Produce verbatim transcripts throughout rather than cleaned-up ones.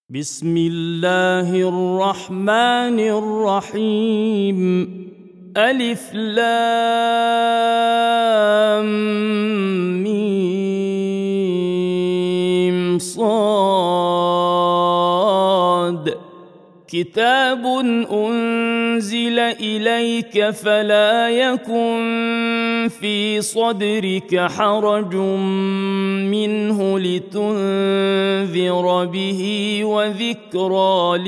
بسم الله الرحمن الرحيم. ألف لام ميم صاد. كتاب أنزل إليك فلا يكن في صدرك حرج منه لتنذر به وذكرى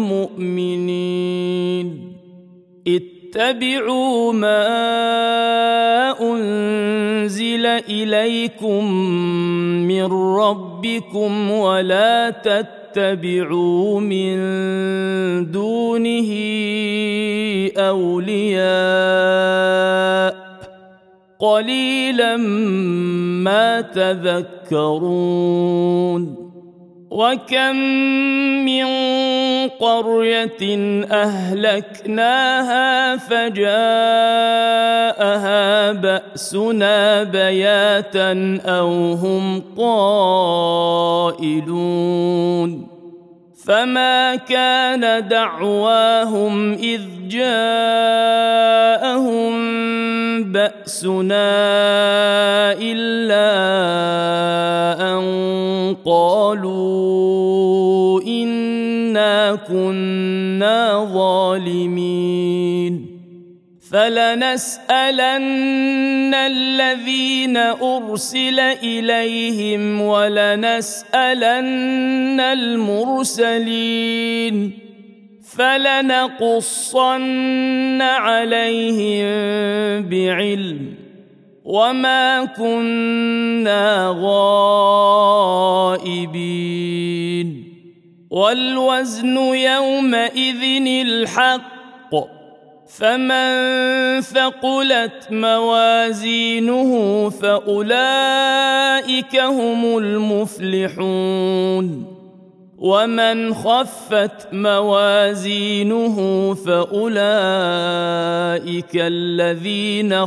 للمؤمنين. اتبعوا ما أنزل إليكم من ربكم ولا تتبعوا من دونه أولياء قليلا ما تذكرون. وكم من قرية أهلكناها فجاءها بأسنا بياتا أو هم قائلون. فما كان دعواهم إذ جاءهم بأسنا إلا أن قالوا إنا كنا ظالمين. فلنسألن الذين أرسل إليهم ولنسألن المرسلين. فلنقصن عليهم بعلم وما كنا غائبين. والوزن يومئذ الحق. فمن ثقلت موازينه فأولئك هم المفلحون. ومن خفت موازينه فأولئك الذين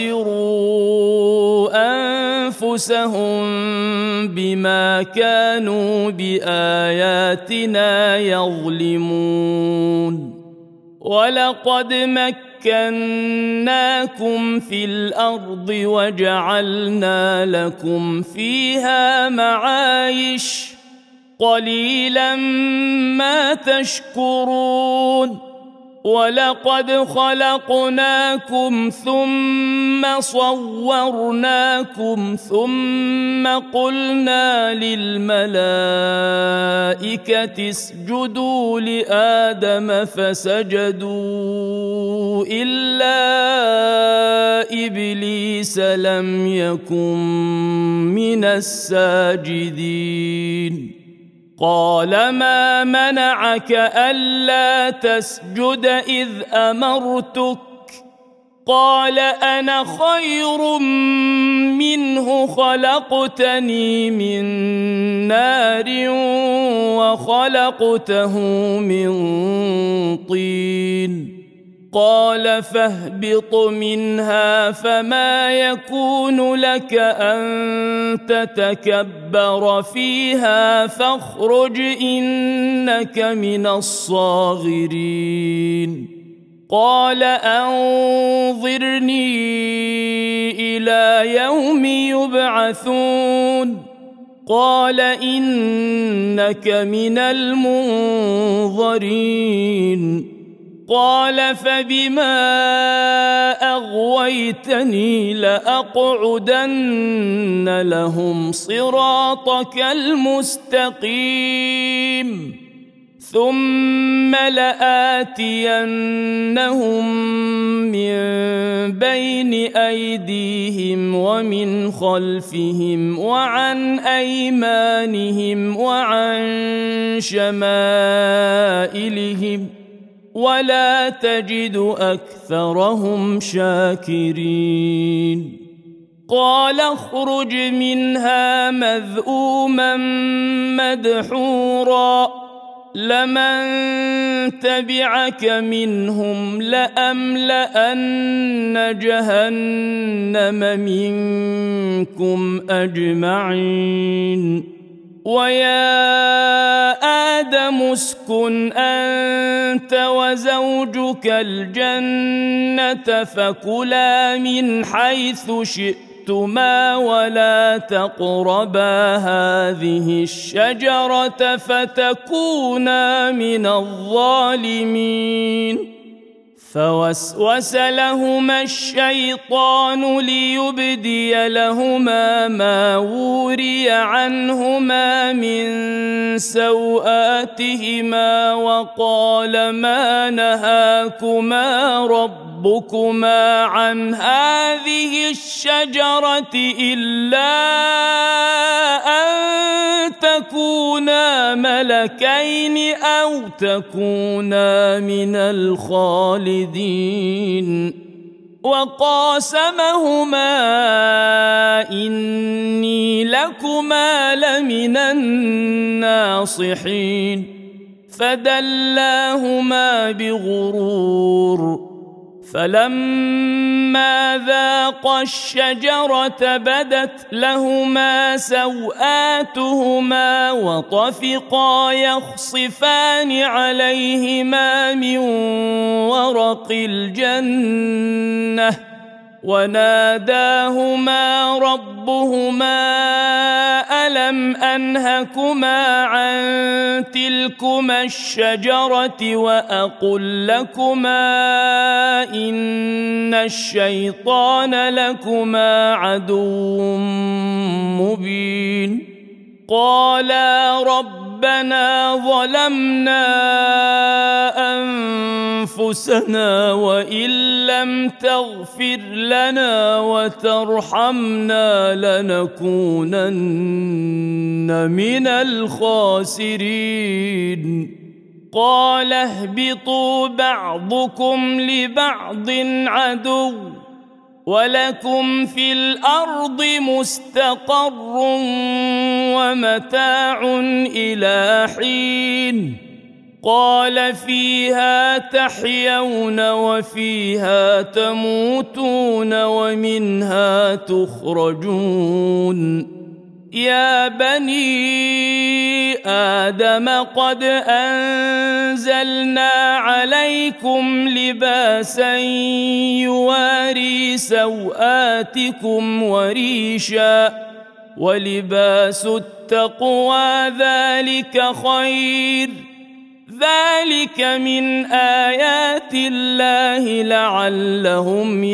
خسروا أنفسهم بما كانوا بآياتنا يظلمون. ولقد مكناكم في الأرض وجعلنا لكم فيها معايش قليلا ما تشكرون. ولقد خلقناكم ثم صورناكم ثم قلنا للملائكة اسجدوا لآدم فسجدوا إلا إبليس لم يكن من الساجدين. قال ما منعك ألا تسجد إذ أمرتك؟ قال أنا خير منه خلقتني من نار وخلقته من طين. قال فاهبط منها فما يكون لك أن تتكبر فيها فاخرج إنك من الصاغرين. قال أنظرني إلى يوم يبعثون. قال إنك من المنظرين. قال فبما أغويتني لأقعدن لهم صراطك المستقيم ثم لآتينهم من بين أيديهم ومن خلفهم وعن أيمانهم وعن شمائلهم ولا تجد أكثرهم شاكرين. قال اخرج منها مذءوما مدحورا لمن تبعك منهم لأملأن جهنم منكم أجمعين. ويا آدم اسكن أنت وزوجك الجنة فكلا من حيث شئتما ولا تقربا هذه الشجرة فتكونا من الظالمين فوسوس لهما الشيطان ليبدي لهما ما وري عنهما من سوآتهما وقال ما نهاكما ربكما عن هذه الشجرة إلا أن تكونا ملكين أو تكونا من الخالدين وقاسمهما إني لكما لمن الناصحين فدلاهما بغرور فلما ذاقا الشجرة بدت لهما سوآتهما وطفقا يخصفان عليهما من ورق الجنة وناداهما ربهما ألم أنهكما عن تلكما الشجرة وأقل لكما إن الشيطان لكما عدو مبين قالا ربنا ظلمنا أنفسنا وإن لم تغفر لنا وترحمنا لنكونن من الخاسرين قال اهبطوا بعضكم لبعض عدو ولكم في الأرض مستقر ومتاع إلى حين قال فيها تحيون وفيها تموتون ومنها تخرجون يا بني آدم قد أنزلنا عليكم لباسا يواري سوآتكم وريشا ولباس التقوى ذلك خير ذلك من آيات الله لعلهم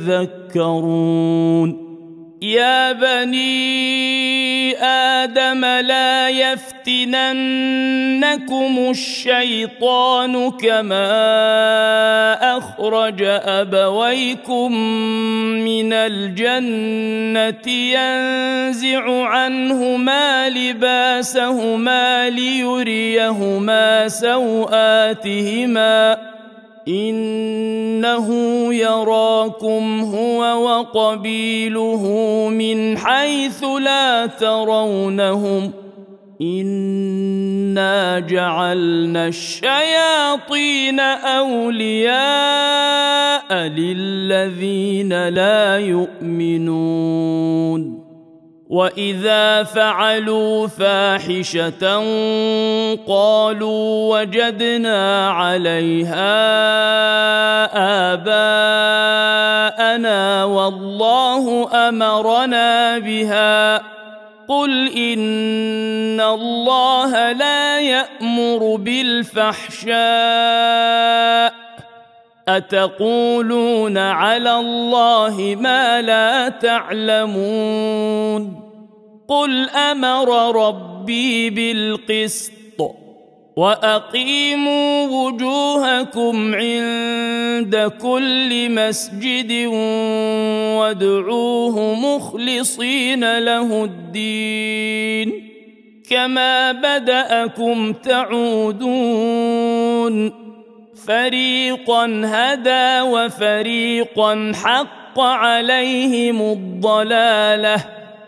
يذكرون يا بني آدم لا يفتننكم الشيطان كما أخرج أبويكم من الجنة ينزع عنهما لباسهما ليريهما سوآتهما إنه يراكم هو وقبيله من حيث لا ترونهم إنا جعلنا الشياطين أولياء للذين لا يؤمنون وإذا فعلوا فاحشة قالوا وجدنا عليها آباءنا والله أمرنا بها قل إن الله لا يأمر بالفحشاء أتقولون على الله ما لا تعلمون قل أمر ربي بالقسط وأقيموا وجوهكم عند كل مسجد وادعوه مخلصين له الدين كما بدأكم تعودون فريقا هدى وفريقا حق عليهم الضلالة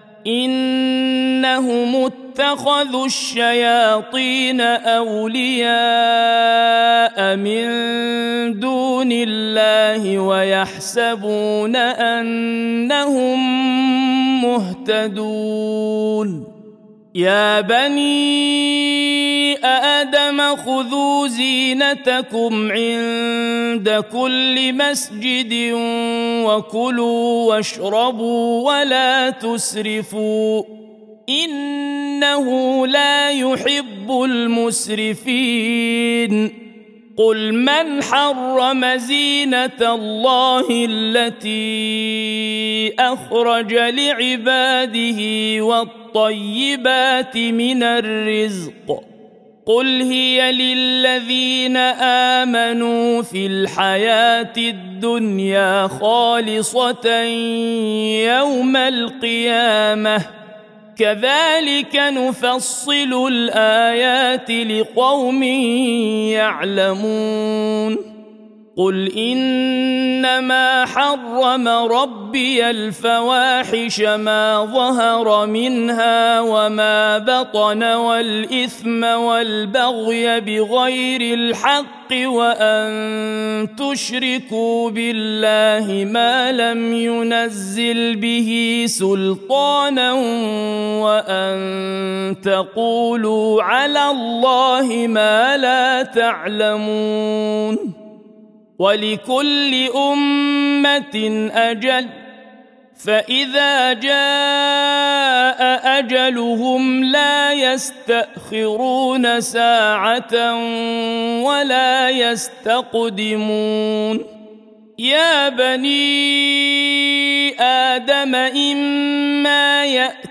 إنهم اتخذوا الشياطين أولياء من دون الله ويحسبون أنهم مهتدون يا بني آدم خذوا زينتكم عند كل مسجد وكلوا واشربوا ولا تسرفوا إنه لا يحب المسرفين قل من حرم زينة الله التي أخرج لعباده والطيبات من الرزق قل هي للذين آمنوا في الحياة الدنيا خالصة يوم القيامة كذلك نفصل الآيات لقوم يعلمون قل إنما حرم ربي الفواحش ما ظهر منها وما بطن والإثم والبغي بغير الحق وأن تشركوا بالله ما لم ينزل به سلطانا وأن تقولوا على الله ما لا تعلمون ولكل أمة أجل فإذا جاء أجلهم لا يستأخرون ساعة ولا يستقدمون يا بني آدم إما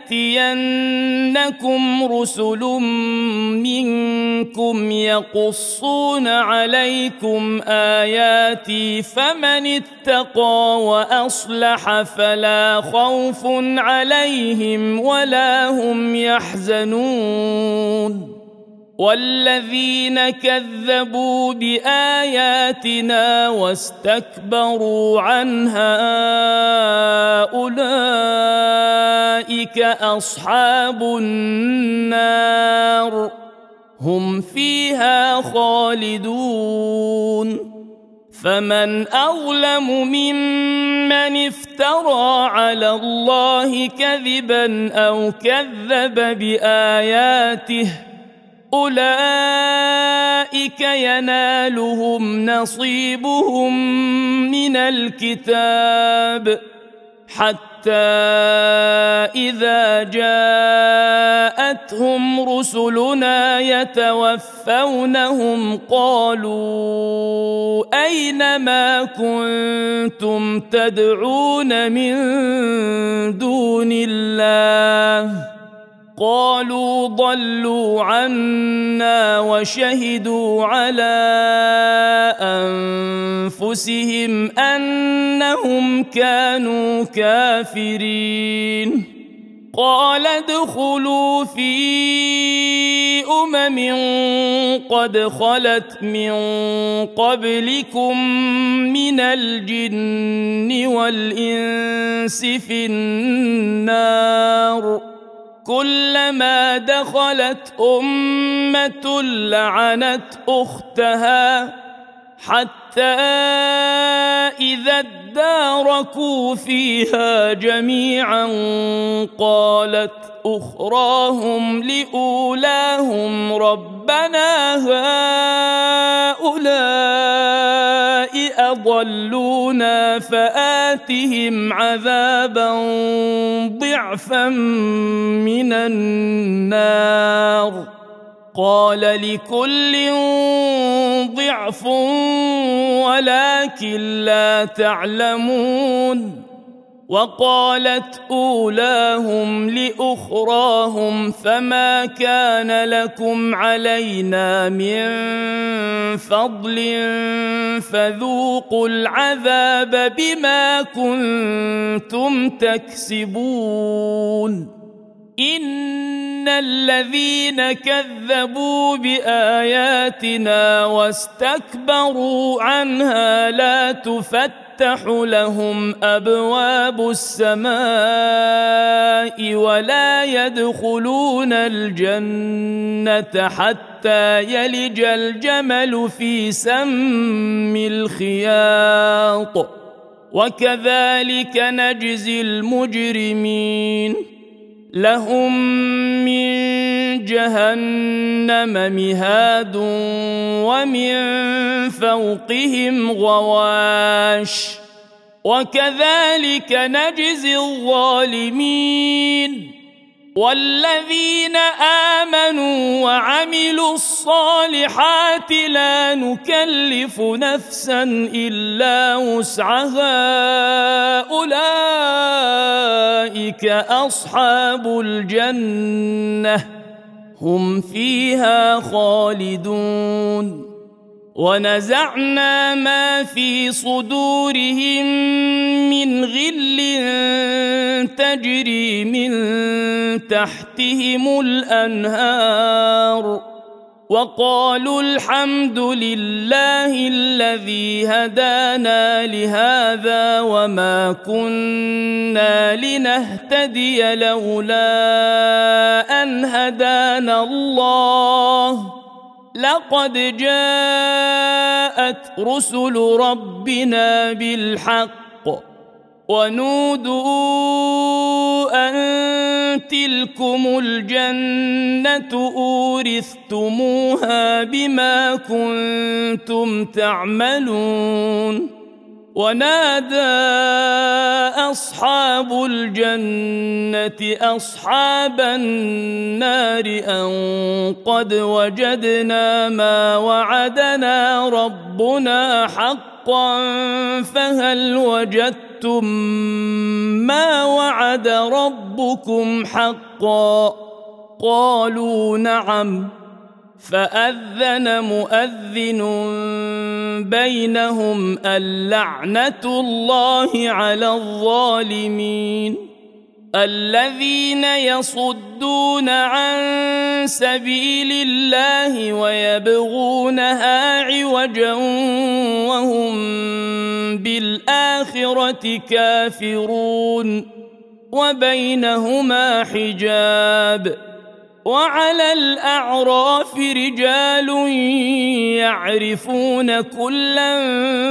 يأتينكم رسل منكم يقصون عليكم آياتي فمن اتقى وأصلح فلا خوف عليهم ولا هم يحزنون والذين كذبوا بآياتنا واستكبروا عنها أولئك أصحاب النار هم فيها خالدون فمن أظلم ممن افترى على الله كذبا أو كذب بآياته أولئك ينالهم نصيبهم من الكتاب حتى إذا جاءتهم رسلنا يتوفونهم قالوا أين ما كنتم تدعون من دون الله قالوا ضلوا عنا وشهدوا على أنفسهم أنهم كانوا كافرين قال ادخلوا في أمم قد خلت من قبلكم من الجن والإنس في النار كلما دخلت أمة لعنت أختها حتى إذا اداركوا فيها جميعا قالت أخراهم لأولاهم ربنا هؤلاء أضلونا فآتهم عذابا ضعفا من النار قال لكل ضعف ولكن لا تعلمون وقالت أولاهم لأخراهم فما كان لكم علينا من فضل فذوقوا العذاب بما كنتم تكسبون إن الذين كذبوا بآياتنا واستكبروا عنها لا تفتح لهم أبواب السماء ولا يدخلون الجنة حتى يلج الجمل في سم الخياط وكذلك نجزي المجرمين لهم من جهنم مهاد ومن فوقهم غواش وكذلك نجزي الظالمين والذين آمنوا وعملوا الصالحات لا نكلف نفسا إلا وسعها أولئك أصحاب الجنة هم فيها خالدون ونزعنا ما في صدورهم من غل تجري من تحتهم الأنهار وقالوا الحمد لله الذي هدانا لهذا وما كنا لنهتدي لولا أن هدانا الله لقد جاءت رسل ربنا بالحق ونودوا أن تلكم الجنة أورثتموها بما كنتم تعملون ونادى أصحاب الجنة أصحاب النار أن قد وجدنا ما وعدنا ربنا حقا فهل وجدتم ما وعد ربكم حقا قالوا نعم فأذن مؤذن بينهم اللعنة الله على الظالمين الذين يصدون عن سبيل الله ويبغونها عوجا وهم بالآخرة كافرون وبينهما حجاب وعلى الأعراف رجال يعرفون كلا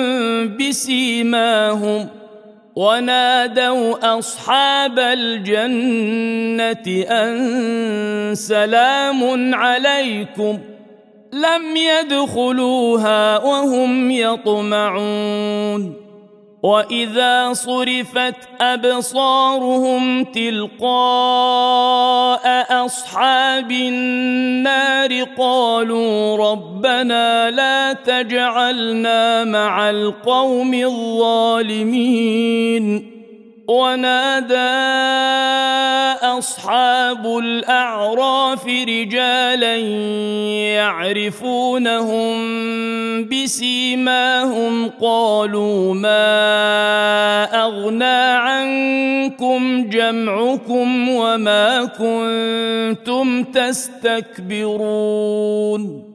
بسيماهم ونادوا أصحاب الجنة أن سلام عليكم لم يدخلوها وهم يطمعون وإذا صرفت أبصارهم تلقاء أصحاب النار قالوا ربنا لا تجعلنا مع القوم الظالمين ونادى أصحاب الأعراف رجالا يعرفونهم بسيماهم قالوا ما أغنى عنكم جمعكم وما كنتم تستكبرون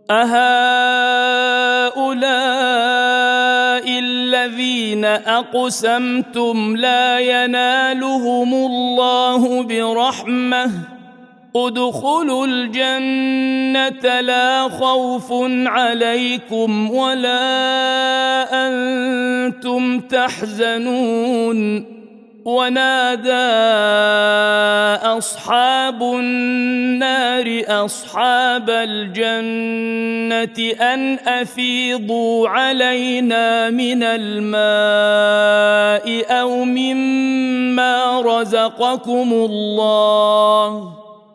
أهؤلاء الذين أقسمتم لا ينالهم الله برحمة ادخلوا الجنة لا خوف عليكم ولا أنتم تحزنون ونادى أصحاب النار أصحاب الجنة أن أفيضوا علينا من الماء أو مما رزقكم الله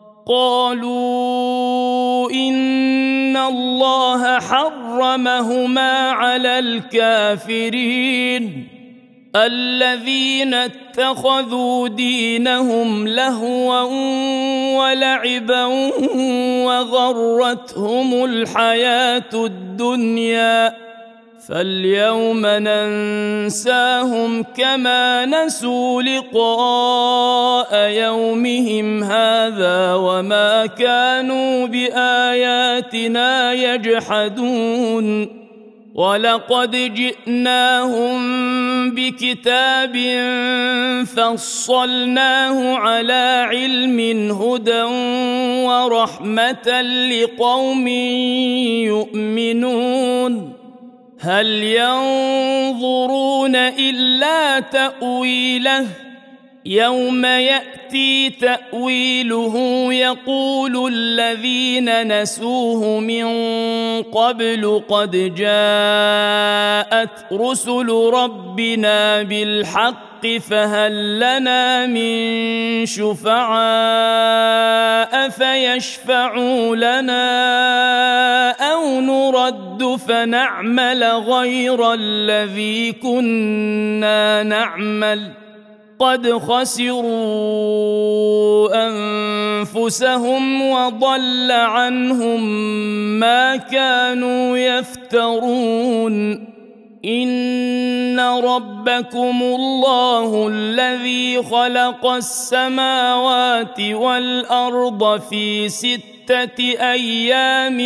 قالوا إن الله حرمهما على الكافرين الذين اتخذوا دينهم لهوا ولعبا وغرتهم الحياة الدنيا فاليوم ننساهم كما نسوا لقاء يومهم هذا وما كانوا بآياتنا يجحدون ولقد جئناهم بكتاب فصلناه على علم هدى ورحمة لقوم يؤمنون هل ينظرون إلا تأويله يوم يأتي يأتي تأويله يقول الذين نسوه من قبل قد جاءت رسل ربنا بالحق فهل لنا من شفعاء فيشفعوا لنا أو نرد فنعمل غير الذي كنا نعمل قد خسروا أنفسهم وضل عنهم ما كانوا يفترون إن ربكم الله الذي خلق السماوات والأرض في ستة أيام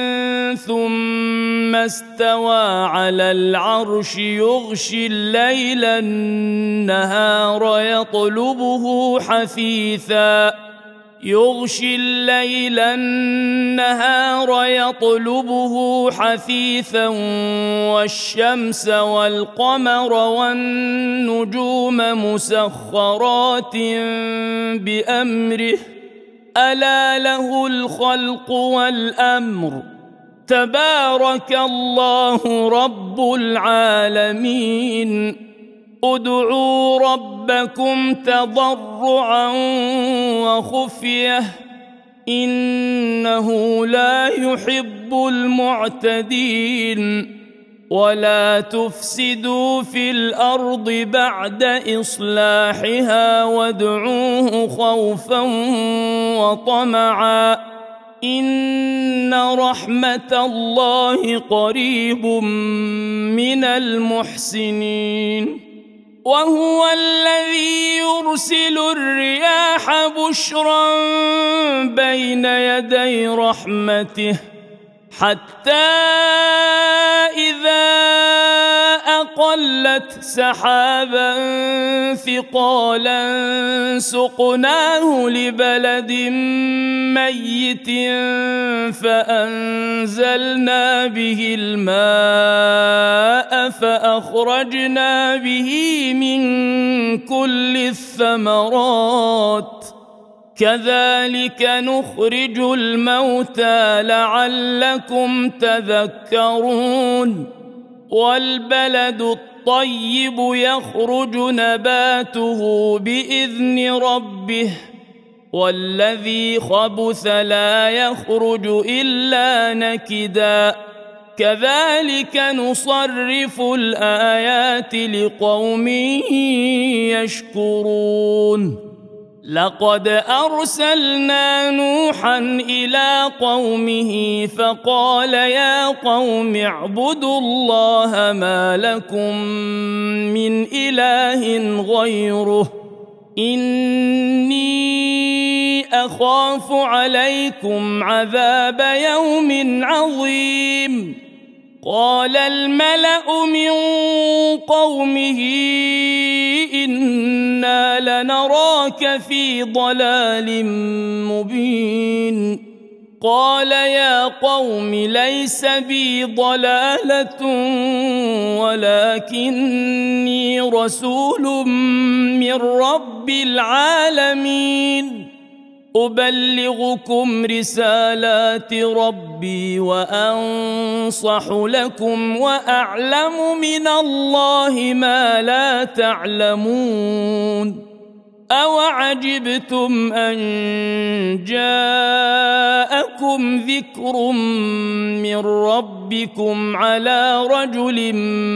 ثم استوى على العرش يغشي الليل النهار يطلبه حثيثا يغشي الليل النهار يطلبه حثيثا والشمس والقمر والنجوم مسخرات بأمره ألا له الخلق والأمر تبارك الله رب العالمين ادعوا ربكم تضرعا وخفية إنه لا يحب المعتدين ولا تفسدوا في الأرض بعد إصلاحها وادعوه خوفا وطمعا إن رحمة الله قريب من المحسنين وهو الذي يرسل الرياح بشرا بين يدي رحمته حتى إذا أقلت سحابا ثقالا سقناه لبلد ميت فأنزلنا به الماء فأخرجنا به من كل الثمرات كذلك نخرج الموتى لعلكم تذكرون والبلد الطيب يخرج نباته بإذن ربه والذي خبث لا يخرج إلا نكدا كذلك نصرف الآيات لقوم يشكرون لقد أرسلنا نوحا إلى قومه فقال يا قوم اعبدوا الله ما لكم من إله غيره إني أخاف عليكم عذاب يوم عظيم قال الملأ من قومه إنا لنراك في ضلال مبين قال يا قوم ليس بي ضلالة ولكني رسول من رب العالمين أبلغكم رسالات ربي وأنصح لكم وأعلم من الله ما لا تعلمون أوعجبتم أن جاءكم ذكر من ربكم على رجل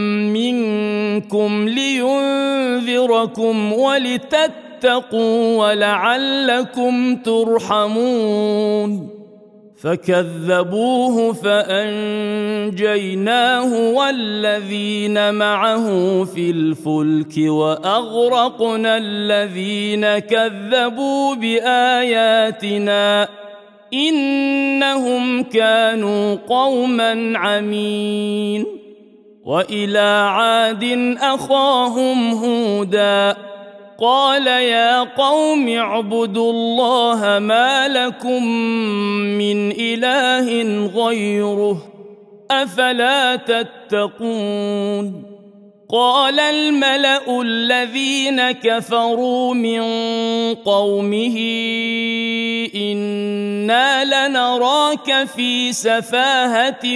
منكم لينذركم ولتتقوا اتقوا ولعلكم ترحمون فكذبوه فأنجيناه والذين معه في الفلك وأغرقنا الذين كذبوا بآياتنا إنهم كانوا قوما عمين وإلى عاد أخاهم هودا قال يا قوم اعبدوا الله ما لكم من إله غيره أفلا تتقون قال الملأ الذين كفروا من قومه إنا لنراك في سفاهة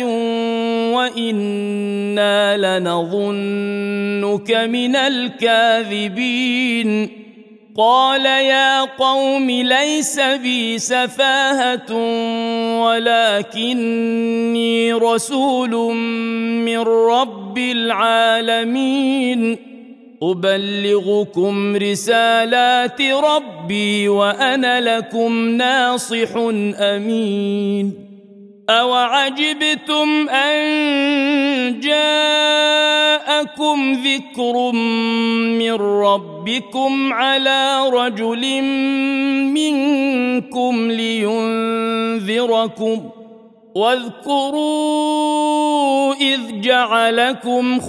وإنا لنظنك من الكاذبين قال يا قوم ليس بي سفاهة ولكني رسول من رب العالمين أبلغكم رسالات ربي وأنا لكم ناصح أمين أوعجبتم أن جاءكم ذكر من ربكم على رجل منكم لينذركم واذكروا إذ جعلكم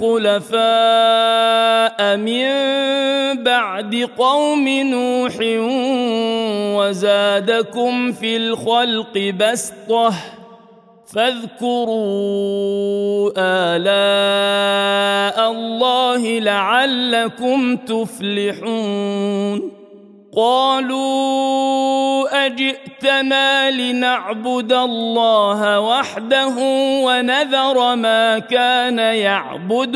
خلفاء من بعد قوم نوح وزادكم في الخلق بسطة فاذكروا آلاء الله لعلكم تفلحون قالوا أجئتنا لنعبد الله وحده ونذر ما كان يعبد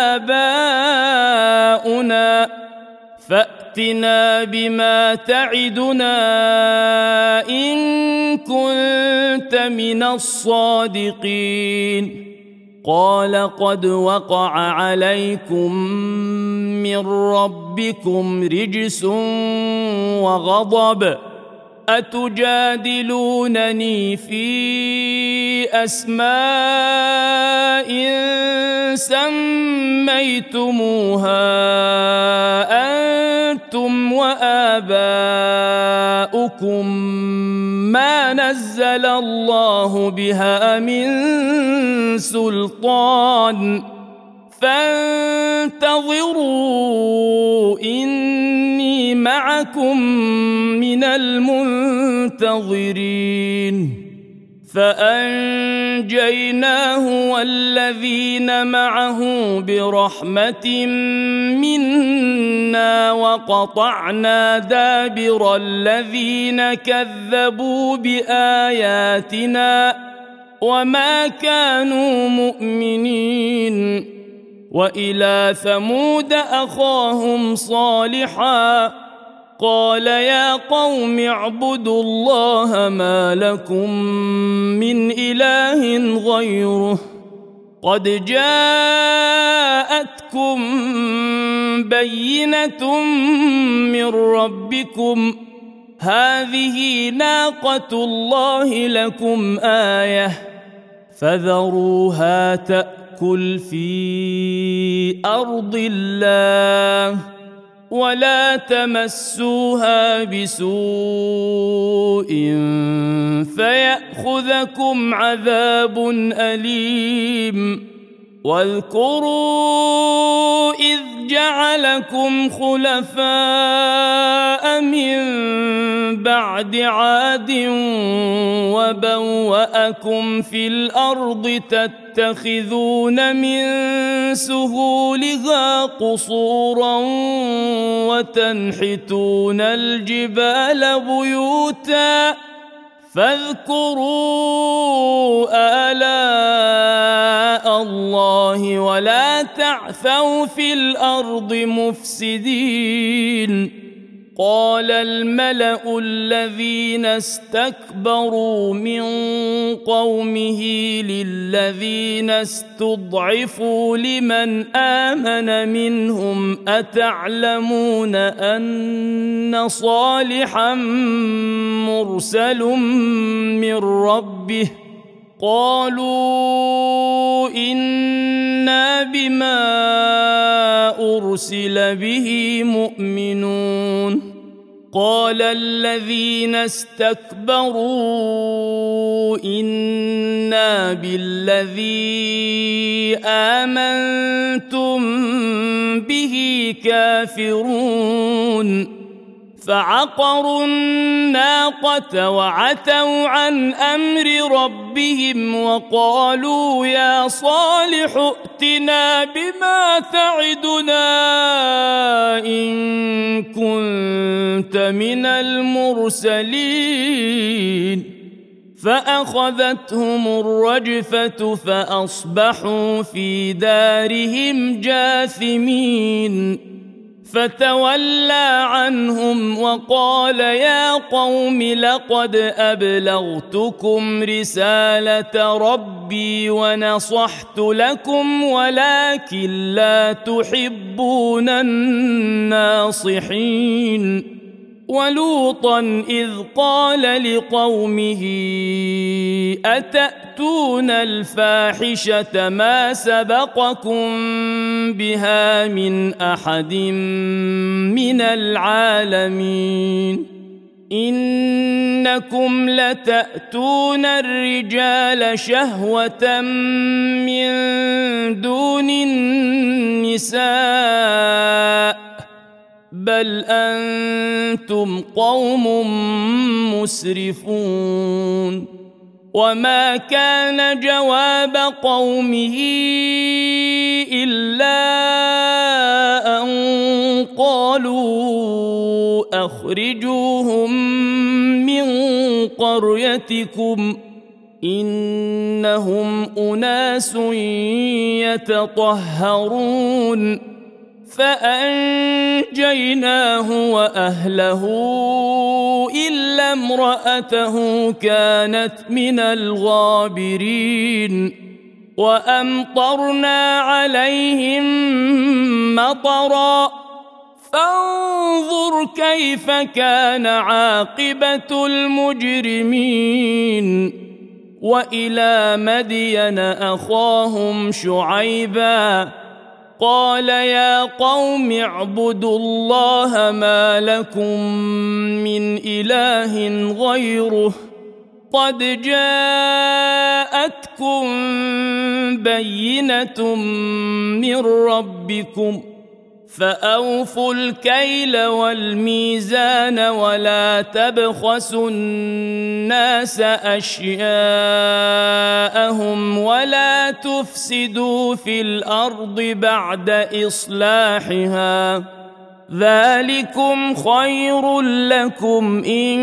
آباؤنا فأتنا بما تعدنا إن كنت من الصادقين قال قد وقع عليكم من ربكم رجس وغضب أتجادلونني في أسماء سميتموها أنتم وآباؤكم ما نزل الله بها من سلطان فانتظروا إني معكم من المنتظرين فأنجيناه والذين معه برحمة منا وقطعنا دابر الذين كذبوا بآياتنا وما كانوا مؤمنين وإلى ثمود أخاهم صالحا قال يا قوم اعبدوا الله ما لكم من إله غيره قد جاءتكم بينة من ربكم هذه ناقة الله لكم آية فذروها تأكل في أرض الله ولا تمسوها بسوء فيأخذكم عذاب أليم واذكروا إذ جعلكم خلفاء من بعد عاد وبوأكم في الأرض تتخذون من سهولها قصورا وتنحتون الجبال بيوتا فاذكروا آلاء الله ولا تعثوا في الأرض مفسدين قال الملأ الذين استكبروا من قومه للذين استضعفوا لمن آمن منهم أتعلمون أن صالحا مرسل من ربه قالوا إنا بما أرسل به مؤمنون قال الذين استكبروا إنا بالذي آمنتم به كافرون فعقروا الناقة وعتوا عن أمر ربهم وقالوا يا صالح ائتنا بما تعدنا إن كنت من المرسلين فأخذتهم الرجفة فأصبحوا في دارهم جاثمين فتولى عنهم وقال يا قوم لقد أبلغتكم رسالة ربي ونصحت لكم ولكن لا تحبون الناصحين ولوطا إذ قال لقومه أتأتون الفاحشة ما سبقكم بها من أحد من العالمين إنكم لتأتون الرجال شهوة من دون النساء بل أنتم قوم مسرفون وما كان جواب قومه إلا أن قالوا أخرجوهم من قريتكم إنهم أناس يتطهرون فأنجيناه وأهله إلا امرأته كانت من الغابرين وأمطرنا عليهم مطرا فانظر كيف كان عاقبة المجرمين وإلى مدين أخاهم شعيبا قال يا قوم اعبدوا الله ما لكم من إله غيره قد جاءتكم بينة من ربكم فأوفوا الكيل والميزان ولا تبخسوا الناس أشياءهم ولا تفسدوا في الأرض بعد إصلاحها ذلكم خير لكم إن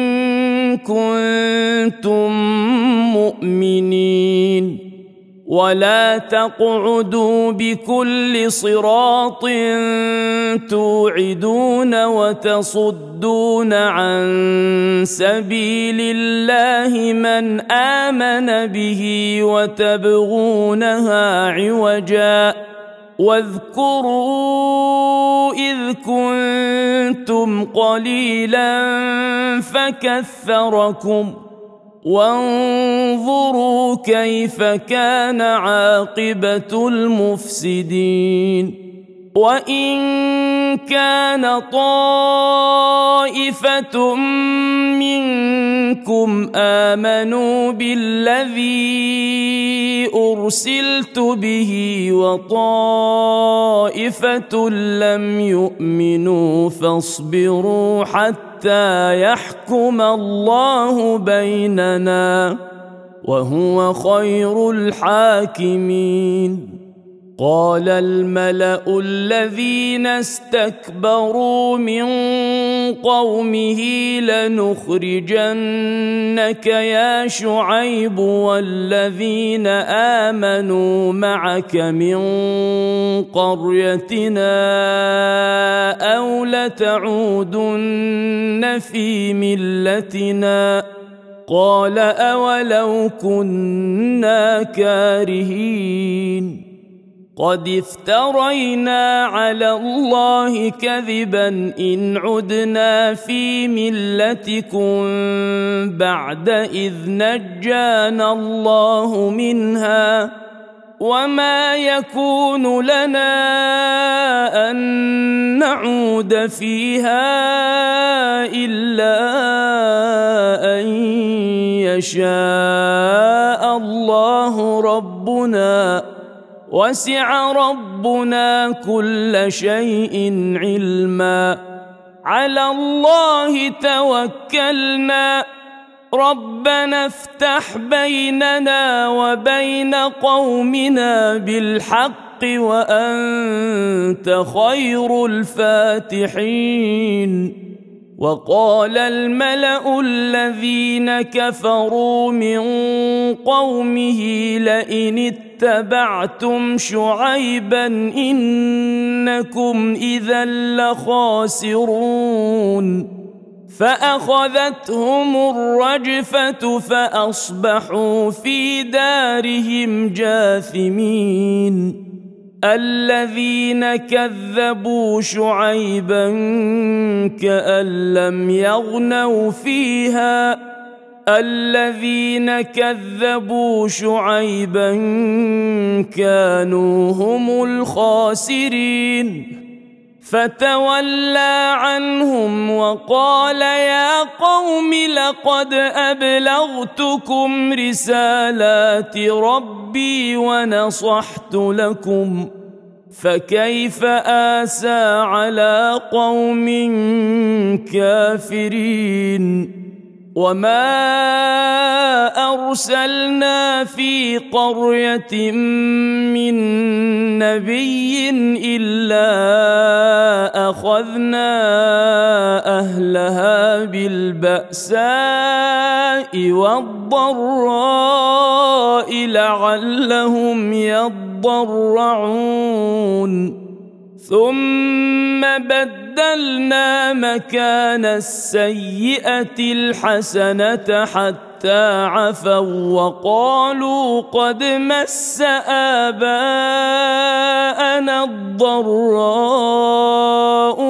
كنتم مؤمنين ولا تقعدوا بكل صراط توعدون وتصدون عن سبيل الله من آمن به وتبغونها عوجا واذكروا إذ كنتم قليلا فكثركم وانظروا كيف كان عاقبة المفسدين وإن كان طائفة منكم آمنوا بالذي أرسلت به وطائفة لم يؤمنوا فاصبروا حتى يحكم الله بيننا وهو خير الحاكمين قال الملأ الذين استكبروا من قومه لنخرجنك يا شعيب والذين آمنوا معك من قريتنا أو لتعودن في ملتنا قال أولو كنا كارهين قد افترينا على الله كذبا إن عدنا في ملتكم بعد إذ نجانا الله منها وما يكون لنا أن نعود فيها إلا أن يشاء الله ربنا وسع ربنا كل شيء علما على الله توكلنا ربنا افتح بيننا وبين قومنا بالحق وأنت خير الفاتحين. وقال الملأ الذين كفروا من قومه لئن اتبعتم شعيبا إنكم إذا لخاسرون فأخذتهم الرجفة فأصبحوا في دارهم جاثمين. الذين كذبوا شعيبا كأن لم يغنوا فيها الذين كذبوا شعيبا كانوا هم الخاسرين. فتولى عنهم وقال يا قوم لقد أبلغتكم رسالات ربي ونصحت لكم فكيف آسى على قوم كافرين. وما أرسلنا في قرية من نبي إلا أخذنا أهلها بالبأساء والضراء لعلهم يضرعون ثم بدلنا مكان السيئة الحسنة حتى عفوا وقالوا قد مس آباءنا الضراء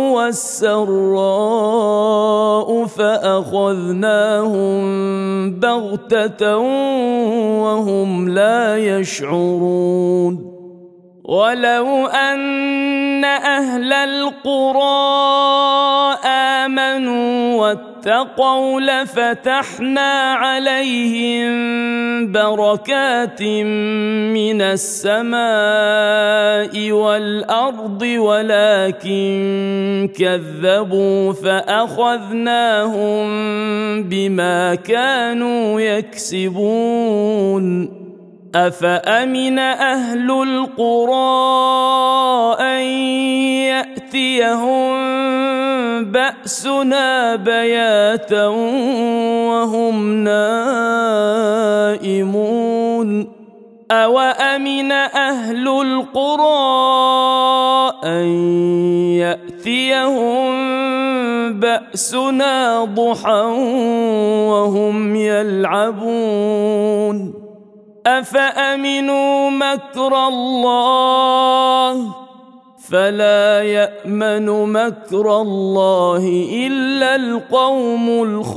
والسراء فأخذناهم بغتة وهم لا يشعرون. ولو أن أهل القرى آمنوا واتقوا لفتحنا عليهم بركات من السماء والأرض ولكن كذبوا فأخذناهم بما كانوا يكسبون. أفأمن أهل القرى أن يأتيهم بأسنا بياتا وهم نائمون أوأمن أهل القرى أن يأتيهم بأسنا ضحى وهم يلعبون أفأمنوا مكر الله فلا يأمن مكر الله إلا القوم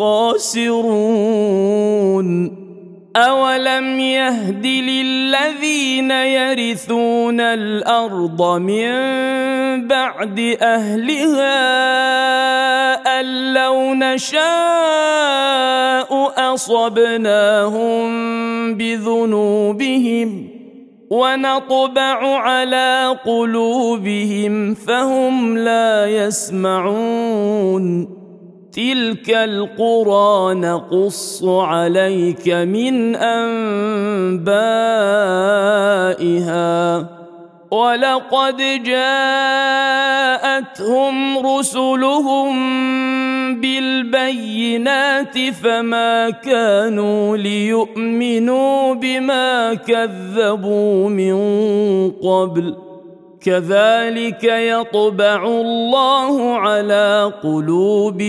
الخاسرون. أولم يهد للذين يرثون الأرض من بعد أهلها أن لو نشاء أصبناهم بذنوبهم ونطبع على قلوبهم فهم لا يسمعون. تلك القرى نقص عليك من أنبائها ولقد جاءتهم رسلهم بالبينات فما كانوا ليؤمنوا بما كذبوا من قبل كذلك يطبع الله على قلوب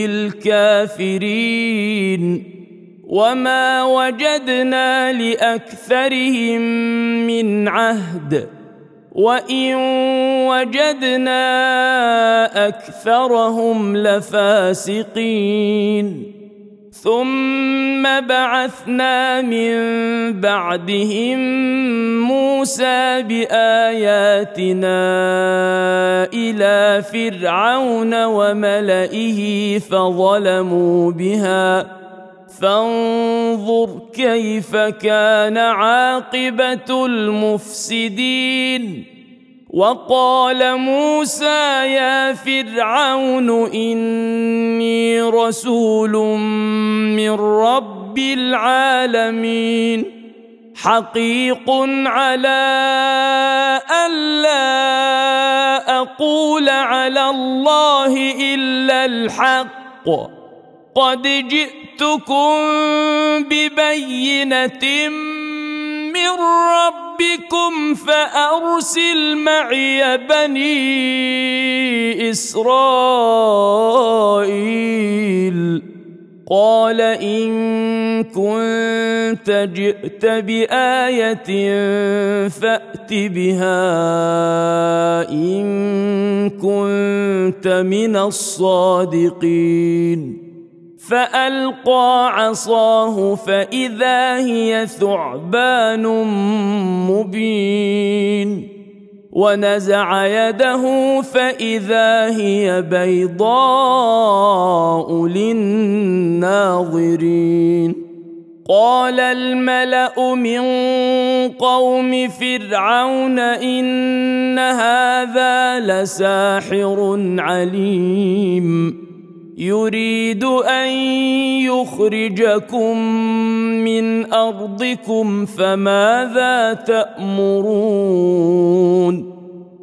الكافرين وما وجدنا لأكثرهم من عهد وإن وجدنا أكثرهم لفاسقين. ثم بعثنا من بعدهم موسى بآياتنا إلى فرعون وملئه فظلموا بها فانظر كيف كان عاقبة المفسدين. وقال موسى يا فرعون إني رسول من رب العالمين حقيق على ألا أقول على الله إلا الحق قد جئتكم ببينة من ربكم فأرسل معي بني إسرائيل قال إن كنت جئت بآية فأت بها إن كنت من الصادقين فألقى عصاه فإذا هي ثعبان مبين ونزع يده فإذا هي بيضاء للناظرين قال الملأ من قوم فرعون إن هذا لساحر عليم يريد أن يخرجكم من أرضكم فماذا تأمرون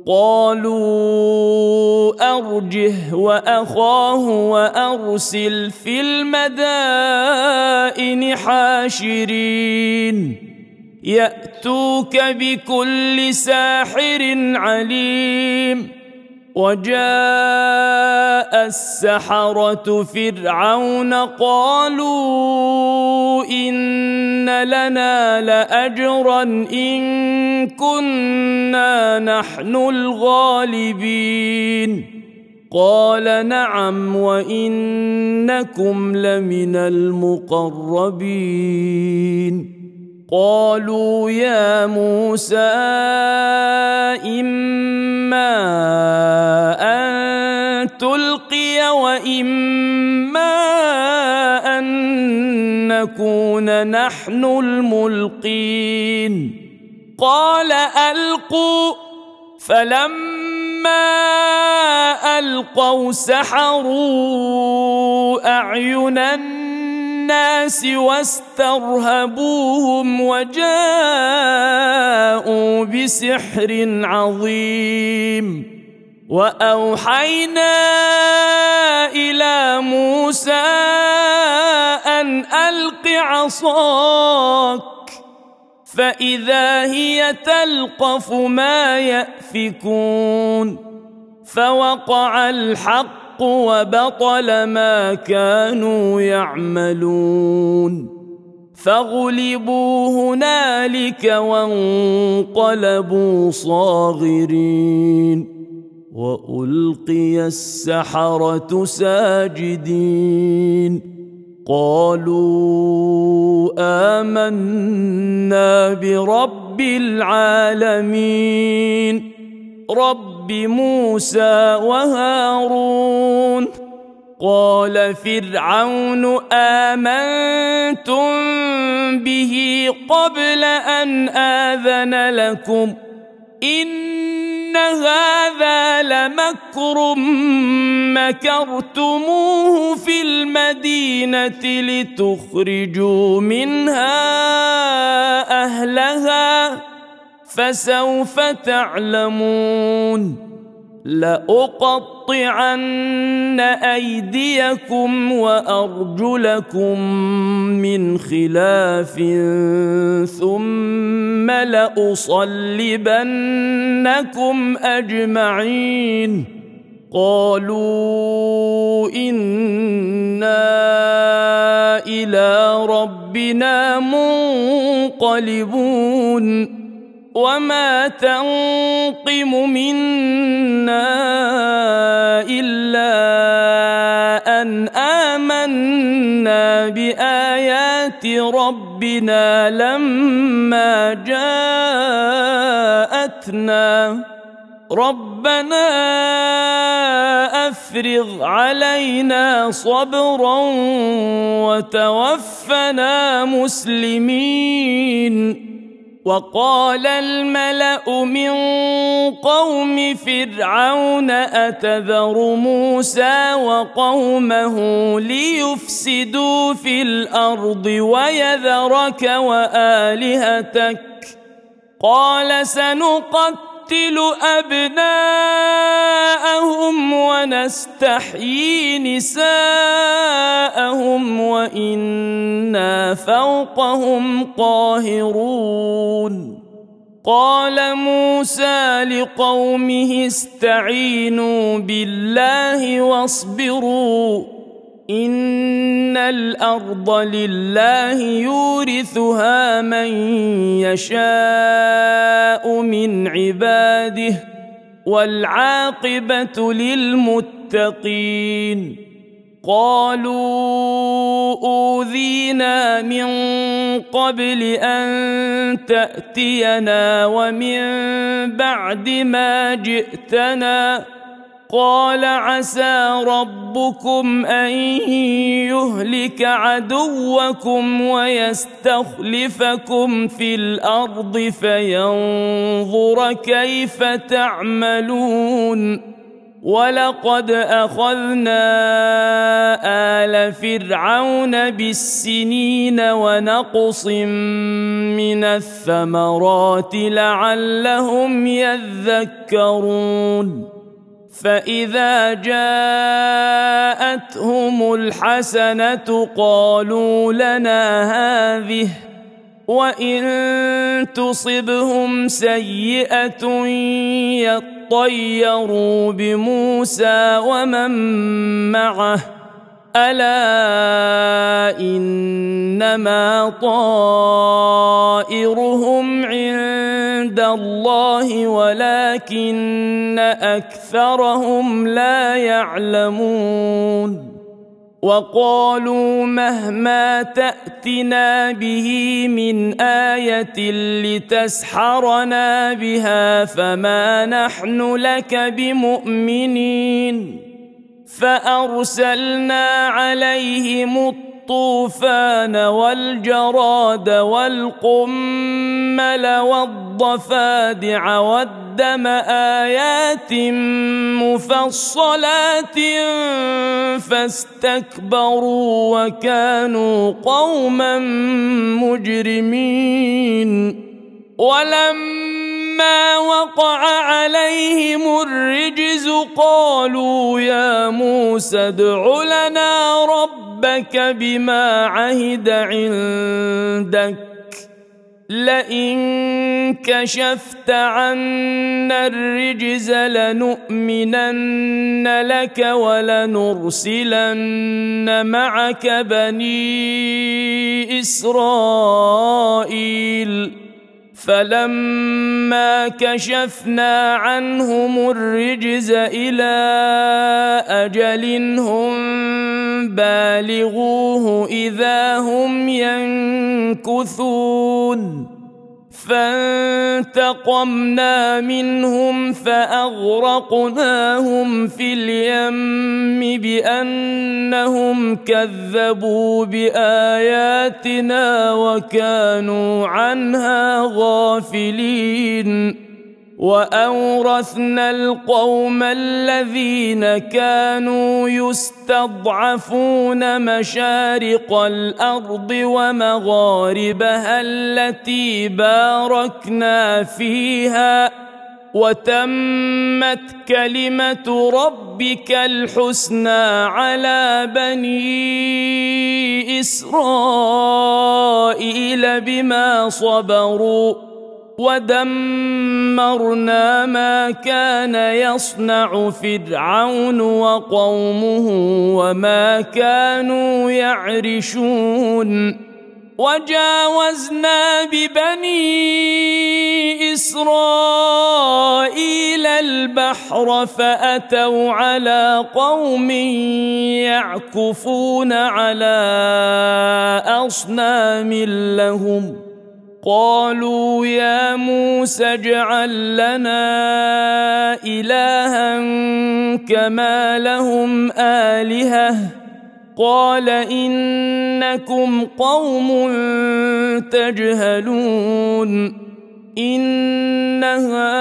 قالوا أرجه وأخاه وأرسل في المدائن حاشرين يأتوك بكل ساحر عليم وجاء السحرة فرعون قالوا إن لنا لأجرا إن كنا نحن الغالبين قال نعم وإنكم لمن المقربين قالوا يا موسى إما أن تلقي وإما أن نكون نحن الملقين قال ألقوا فلما ألقوا سحروا أعين الناس واسترهبوهم وجاءوا بسحر عظيم وأوحينا إلى موسى أن ألق عصاك فإذا هي تلقف ما يأفكون فوقع الحق وبطل ما كانوا يعملون فغلبوا هنالك وانقلبوا صاغرين وألقي السحرة ساجدين قالوا آمنا برب العالمين رب موسى وهارون قال فرعون آمنتم به قبل أن آذن لكم إن هذا لمكر مكرتموه في المدينة لتخرجوا منها أهلها فسوف تعلمون لأقطعن أيديكم وأرجلكم من خلاف ثم لأصلبنكم أجمعين قالوا إنا إلى ربنا منقلبون وما تنقم منا إلا أن آمنا بآيات ربنا لما جاءتنا ربنا أفرغ علينا صبرا وتوفنا مسلمين وقال الملأ من قوم فرعون أتذر موسى وقومه ليفسدوا في الأرض ويذرك وآلهتك قال سنقتل أبناءهم ونستحيي نساءهم وإنا فوقهم قاهرون. قال موسى لقومه استعينوا بالله واصبروا إن الأرض لله يورثها من يشاء من عباده والعاقبة للمتقين. قالوا أوذينا من قبل أن تأتينا ومن بعد ما جئتنا قال عسى ربكم أن يهلك عدوكم ويستخلفكم في الأرض فينظر كيف تعملون. ولقد أخذنا آل فرعون بالسنين ونقص من الثمرات لعلهم يذكرون. فإذا جاءتهم الحسنة قالوا لنا هذه وإن تصبهم سيئة يطيروا بموسى ومن معه ألا إنما طائرهم عند الله ولكن أكثرهم لا يعلمون. وقالوا مهما تأتنا به من آية لتسحرنا بها فما نحن لك بمؤمنين. فأرسلنا عليهم الطوفان والجراد والقمل والضفادع والدم آيات مفصلات فاستكبروا وكانوا قوما مجرمين. ولما وقع عليهم الرجز قالوا يا موسى ادع لنا ربك بما عهد عندك لئن كشفت عنا الرجز لنؤمنن لك ولنرسلن معك بني إسرائيل. فلما كشفنا عنهم الرجز إلى أجل هم بالغوه إذا هم ينكثون. فانتقمنا منهم فأغرقناهم في اليم بأنهم كذبوا بآياتنا وكانوا عنها غافلين. وأورثنا القوم الذين كانوا يستضعفون مشارق الأرض ومغاربها التي باركنا فيها وتمت كلمة ربك الحسنى على بني إسرائيل بما صبروا ودمرنا ما كان يصنع فرعون وقومه وما كانوا يعرشون. وجاوزنا ببني إسرائيل البحر فأتوا على قوم يعكفون على أصنام لهم قالوا يا موسى اجعل لنا إلها كما لهم آلهة قال إنكم قوم تجهلون. إن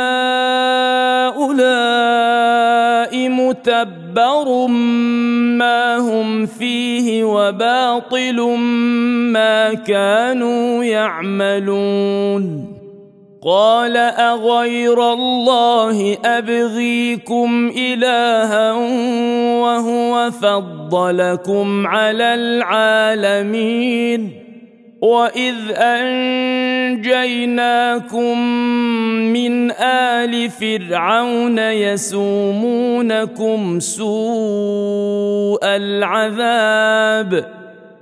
هؤلاء متبر ما هم فيه وباطل ما كانوا يعملون قال أغير الله أبغيكم إلها وهو فضلكم على العالمين وإذ أنجيناكم من آل فرعون يسومونكم سوء العذاب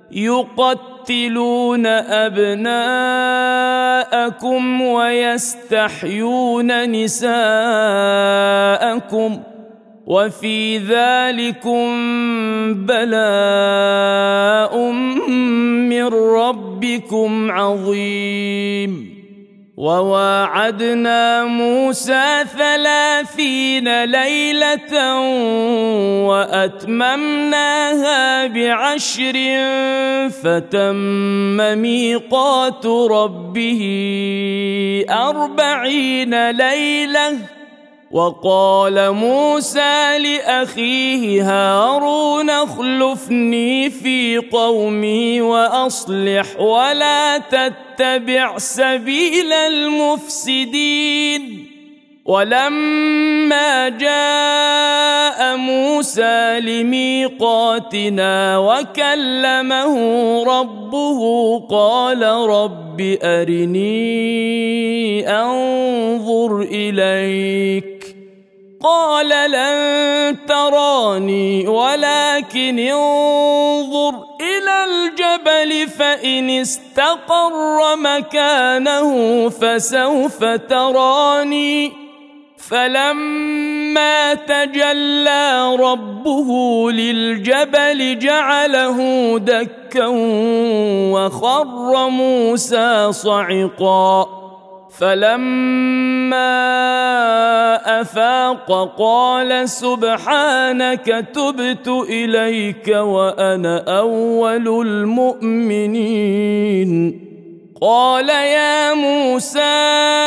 يقتلون أبناءكم ويستحيون نساءكم وفي ذلكم بلاء من ربكم عظيم وواعدنا موسى ثلاثين ليلة وأتممناها بعشر فتم ميقات ربه أربعين ليلة وقال موسى لأخيه هارون اخلفني في قومي وأصلح ولا تتبع سبيل المفسدين ولما جاء موسى لميقاتنا وكلمه ربه قال رب أرني أنظر إليك قال لن تراني ولكن انظر إلى الجبل فإن استقر مكانه فسوف تراني فلما تجلى ربه للجبل جعله دكا وخر موسى صعقا فلما أفاق قال سبحانك تبت إليك وأنا أول المؤمنين قال يا موسى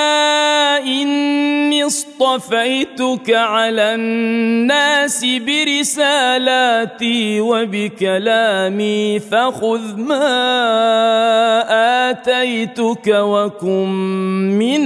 إني اصطفيتك على الناس برسالاتي وبكلامي فخذ ما آتيتك وكن من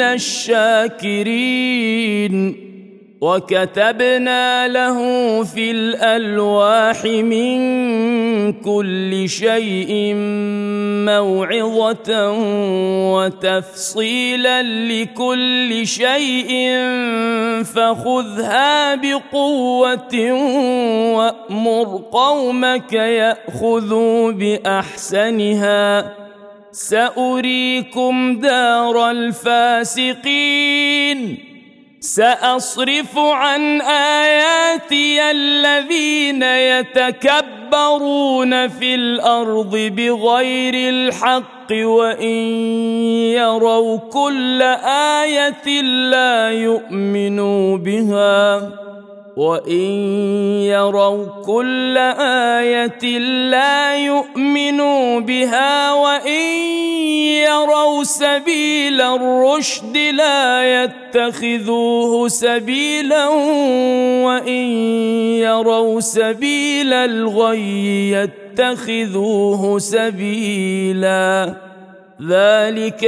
الشاكرين وكتبنا له في الألواح من كل شيء موعظة وتفصيلا لكل شيء فخذها بقوة وأمر قومك يأخذوا بأحسنها سأريكم دار الفاسقين سأصرف عن آياتي الذين يتكبرون في الأرض بغير الحق وإن يروا كل آية لا يؤمنوا بها وإن يروا كل آية لا يؤمنوا بها وإن يروا سبيل الرشد لا يتخذوه سبيلا وإن يروا سبيل الغي يتخذوه سبيلا ذلك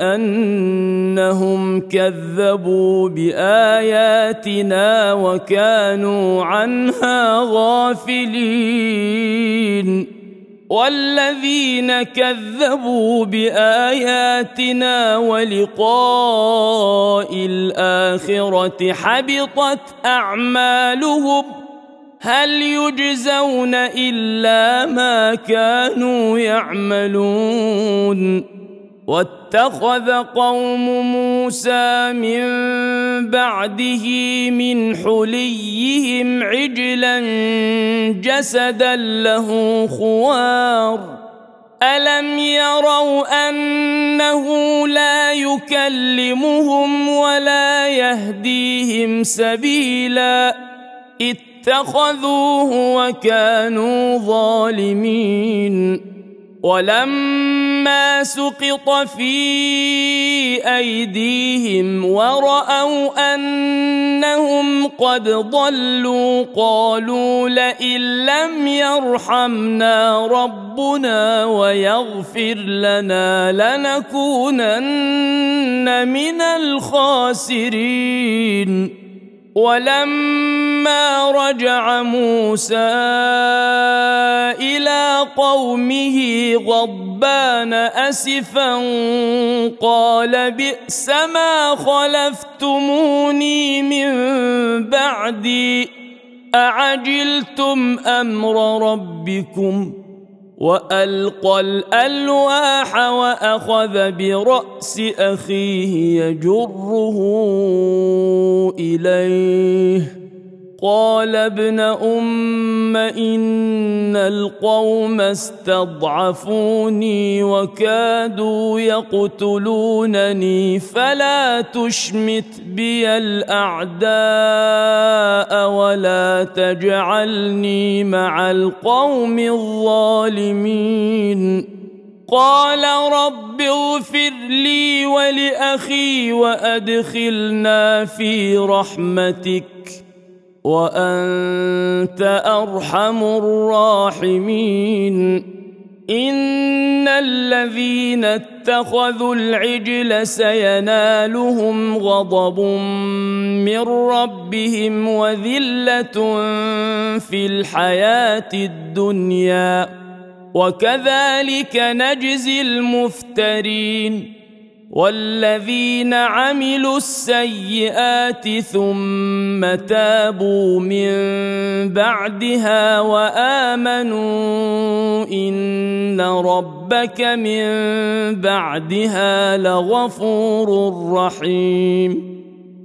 بأنهم كذبوا بآياتنا وكانوا عنها غافلين والذين كذبوا بآياتنا ولقاء الآخرة حبطت أعمالهم هل يجزون إلا ما كانوا يعملون واتخذ قوم موسى من بعده من حليهم عجلا جسدا له خوار ألم يروا أنه لا يكلمهم ولا يهديهم سبيلا اتخذوه وكانوا ظالمين ولما سقط في أيديهم ورأوا أنهم قد ضلوا قالوا لئن لم يرحمنا ربنا ويغفر لنا لنكونن من الخاسرين. ولما رجع موسى إلى قومه غضبان أسفا قال بئس ما خلفتموني من بعدي أعجلتم أمر ربكم. وألقى الألواح وأخذ برأس أخيه يجره إليه قال ابن أم إن القوم استضعفوني وكادوا يقتلونني فلا تشمت بي الأعداء ولا تجعلني مع القوم الظالمين. قال رب اغفر لي ولأخي وأدخلنا في رحمتك وأنت أرحم الراحمين. إن الذين اتخذوا العجل سينالهم غضب من ربهم وذلة في الحياة الدنيا وكذلك نجزي المفترين. والذين عملوا السيئات ثم تابوا من بعدها وآمنوا إن ربك من بعدها لغفور رحيم.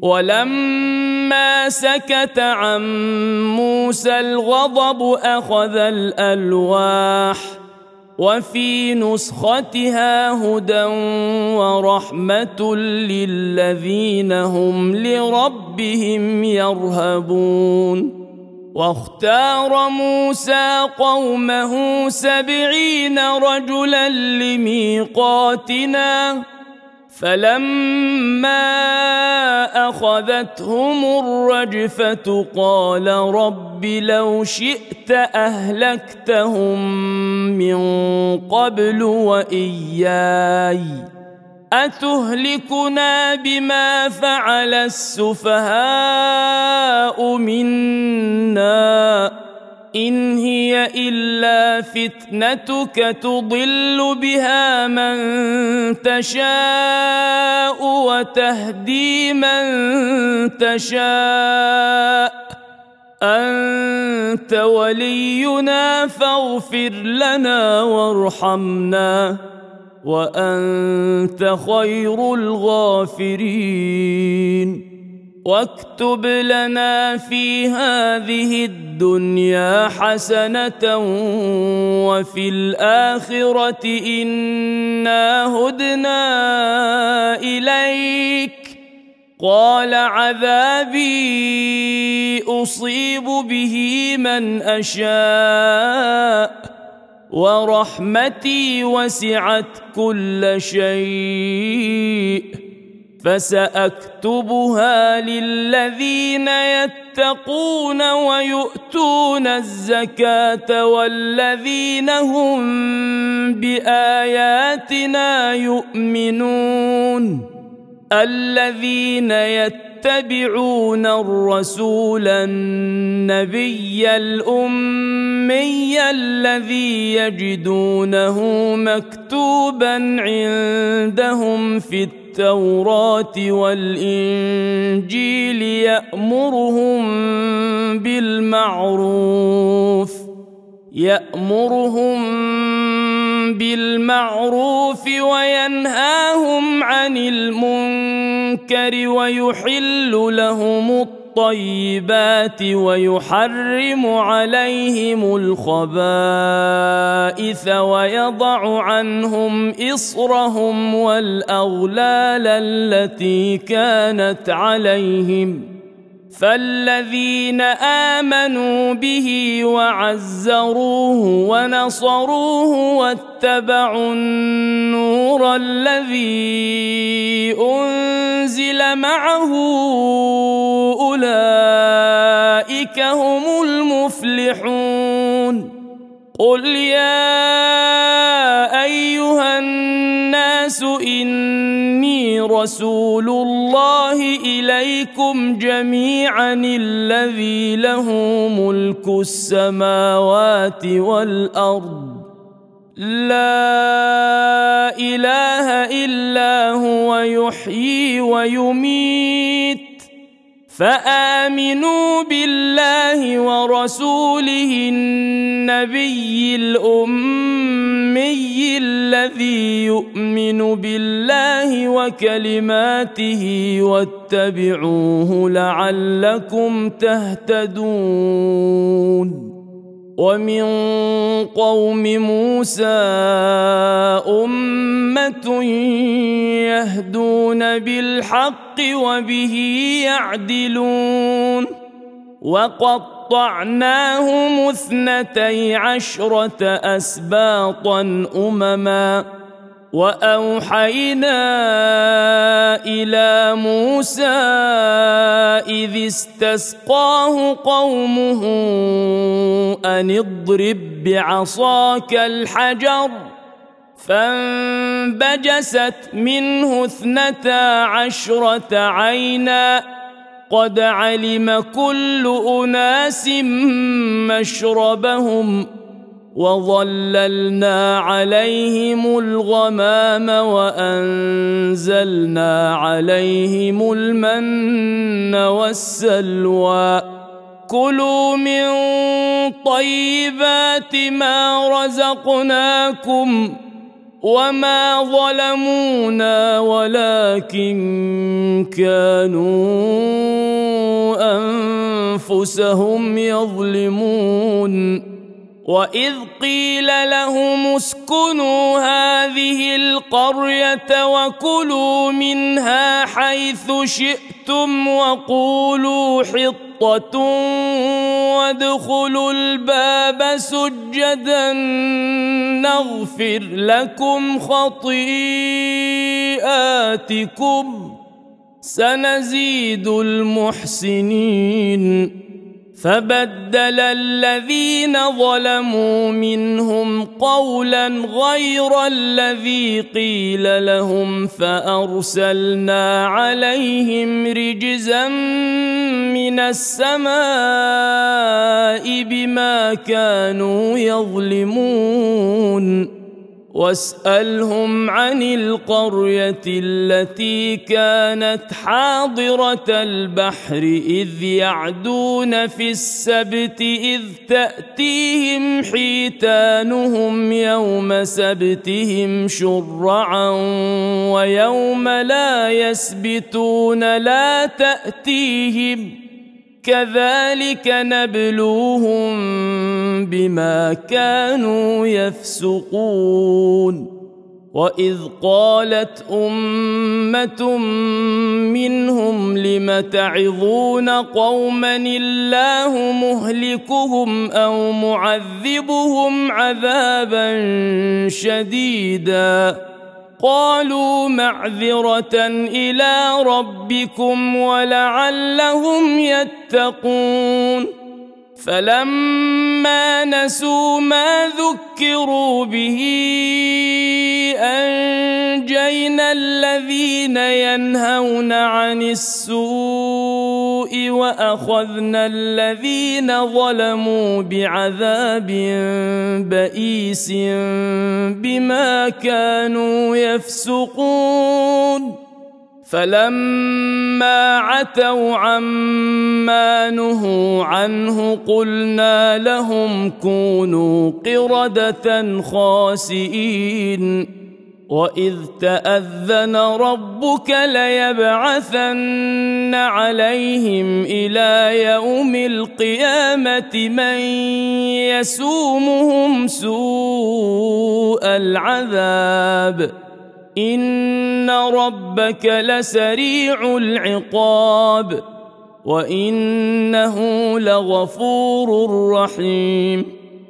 ولما سكت عن موسى الغضب أخذ الألواح وفي نسختها هدى ورحمة للذين هم لربهم يرهبون. واختار موسى قومه سبعين رجلا لميقاتنا فلما أخذتهم الرجفة قال رب لو شئت أهلكتهم من قبل وإياي أتهلكنا بما فعل السفهاء منا إن هي إلا فتنتك تضل بها من تشاء وتهدي من تشاء أنت ولينا فاغفر لنا وارحمنا وأنت خير الغافرين. واكتب لنا في هذه الدنيا حسنة وفي الآخرة إنا هدنا إليك قال عذابي أصيب به من أشاء ورحمتي وسعت كل شيء فسأكتبها للذين يتقون ويؤتون الزكاة والذين هم بآياتنا يؤمنون الذين يتبعون الرسول النبي الأمي الذي يجدونه مكتوبا عندهم في التوراة والإنجيل يأمرهم بالمعروف يأمرهم بالمعروف وينهاهم عن المنكر ويحل لهم الطيبات ويحرم عليهم الخبائث ويضع عنهم إصرهم والأغلال التي كانت عليهم فالذين آمنوا به وعزروه ونصروه واتبعوا النور الذي أنزل معه أولئك هم المفلحون. قل يا أيها الناس إني رسول الله إليكم جميعا الذي له ملك السماوات والأرض لا إله إلا هو يحيي ويميت فآمنوا بالله ورسوله النبي الأمي الذي يؤمن بالله وكلماته واتبعوه لعلكم تهتدون. ومن قوم موسى أمة يهدون بالحق وبه يعدلون. وقطعناهم اثنتي عشرة أسباطا أمما وأوحينا إلى موسى إذ استسقاه قومه أن اضرب بعصاك الحجر فانبجست منه اثنتا عشرة عينا قد علم كل أناس مشربهم وظللنا عليهم الغمام وأنزلنا عليهم المن والسلوى كلوا من طيبات ما رزقناكم وما ظلمونا ولكن كانوا أنفسهم يظلمون. وإذ قيل لهم اسكنوا هذه القرية وكلوا منها حيث شئتم وقولوا حطة وادخلوا الباب سجدا نغفر لكم خطيئاتكم سنزيد المحسنين. فبدل الذين ظلموا منهم قولا غير الذي قيل لهم فأرسلنا عليهم رجزا من السماء بما كانوا يظلمون. واسألهم عن القرية التي كانت حاضرة البحر إذ يعدون في السبت إذ تأتيهم حيتانهم يوم سبتهم شرعا ويوم لا يسبتون لا تأتيهم كذلك نبلوهم بما كانوا يفسقون. وإذ قالت أمة منهم لم تعظون قوما الله مهلكهم أو معذبهم عذابا شديدا قالوا معذرة إلى ربكم ولعلهم يتقون. فلما نسوا ما ذكروا به أنجينا الذين ينهون عن السوء وأخذنا الذين ظلموا بعذاب بئيس بما كانوا يفسقون. فلما عتوا عما نهوا عنه قلنا لهم كونوا قردة خاسئين. وإذ تأذن ربك ليبعثن عليهم إلى يوم القيامة من يسومهم سوء العذاب إن ربك لسريع العقاب وإنه لغفور رحيم.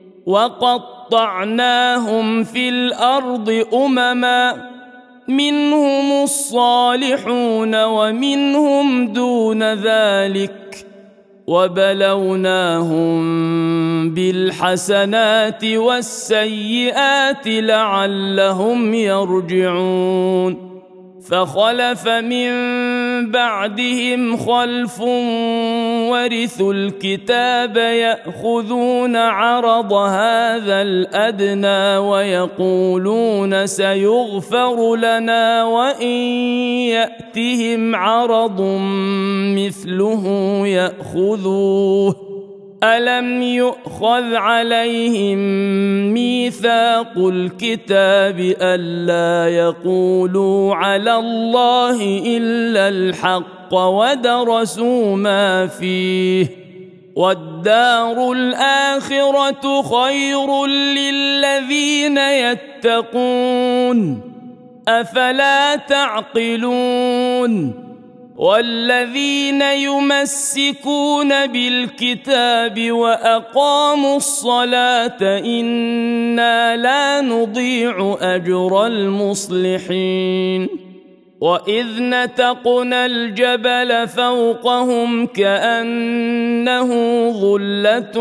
وقطعناهم في الأرض أمما منهم الصالحون ومنهم دون ذلك وبلوناهم بالحسنات والسيئات لعلهم يرجعون. فخلف من بعدهم خلف ورثوا الكتاب يأخذون عرض هذا الأدنى ويقولون سيغفر لنا وإن يأتهم عرض مثله يأخذوه. ألم يؤخذ عليهم ميثاق الكتاب ألا يقولوا على الله إلا الحق ودرسوا ما فيه والدار الآخرة خير للذين يتقون أفلا تعقلون. والذين يمسكون بالكتاب وأقاموا الصلاة إنا لا نضيع أجر المصلحين. وإذ نتقنا الجبل فوقهم كأنه ظلة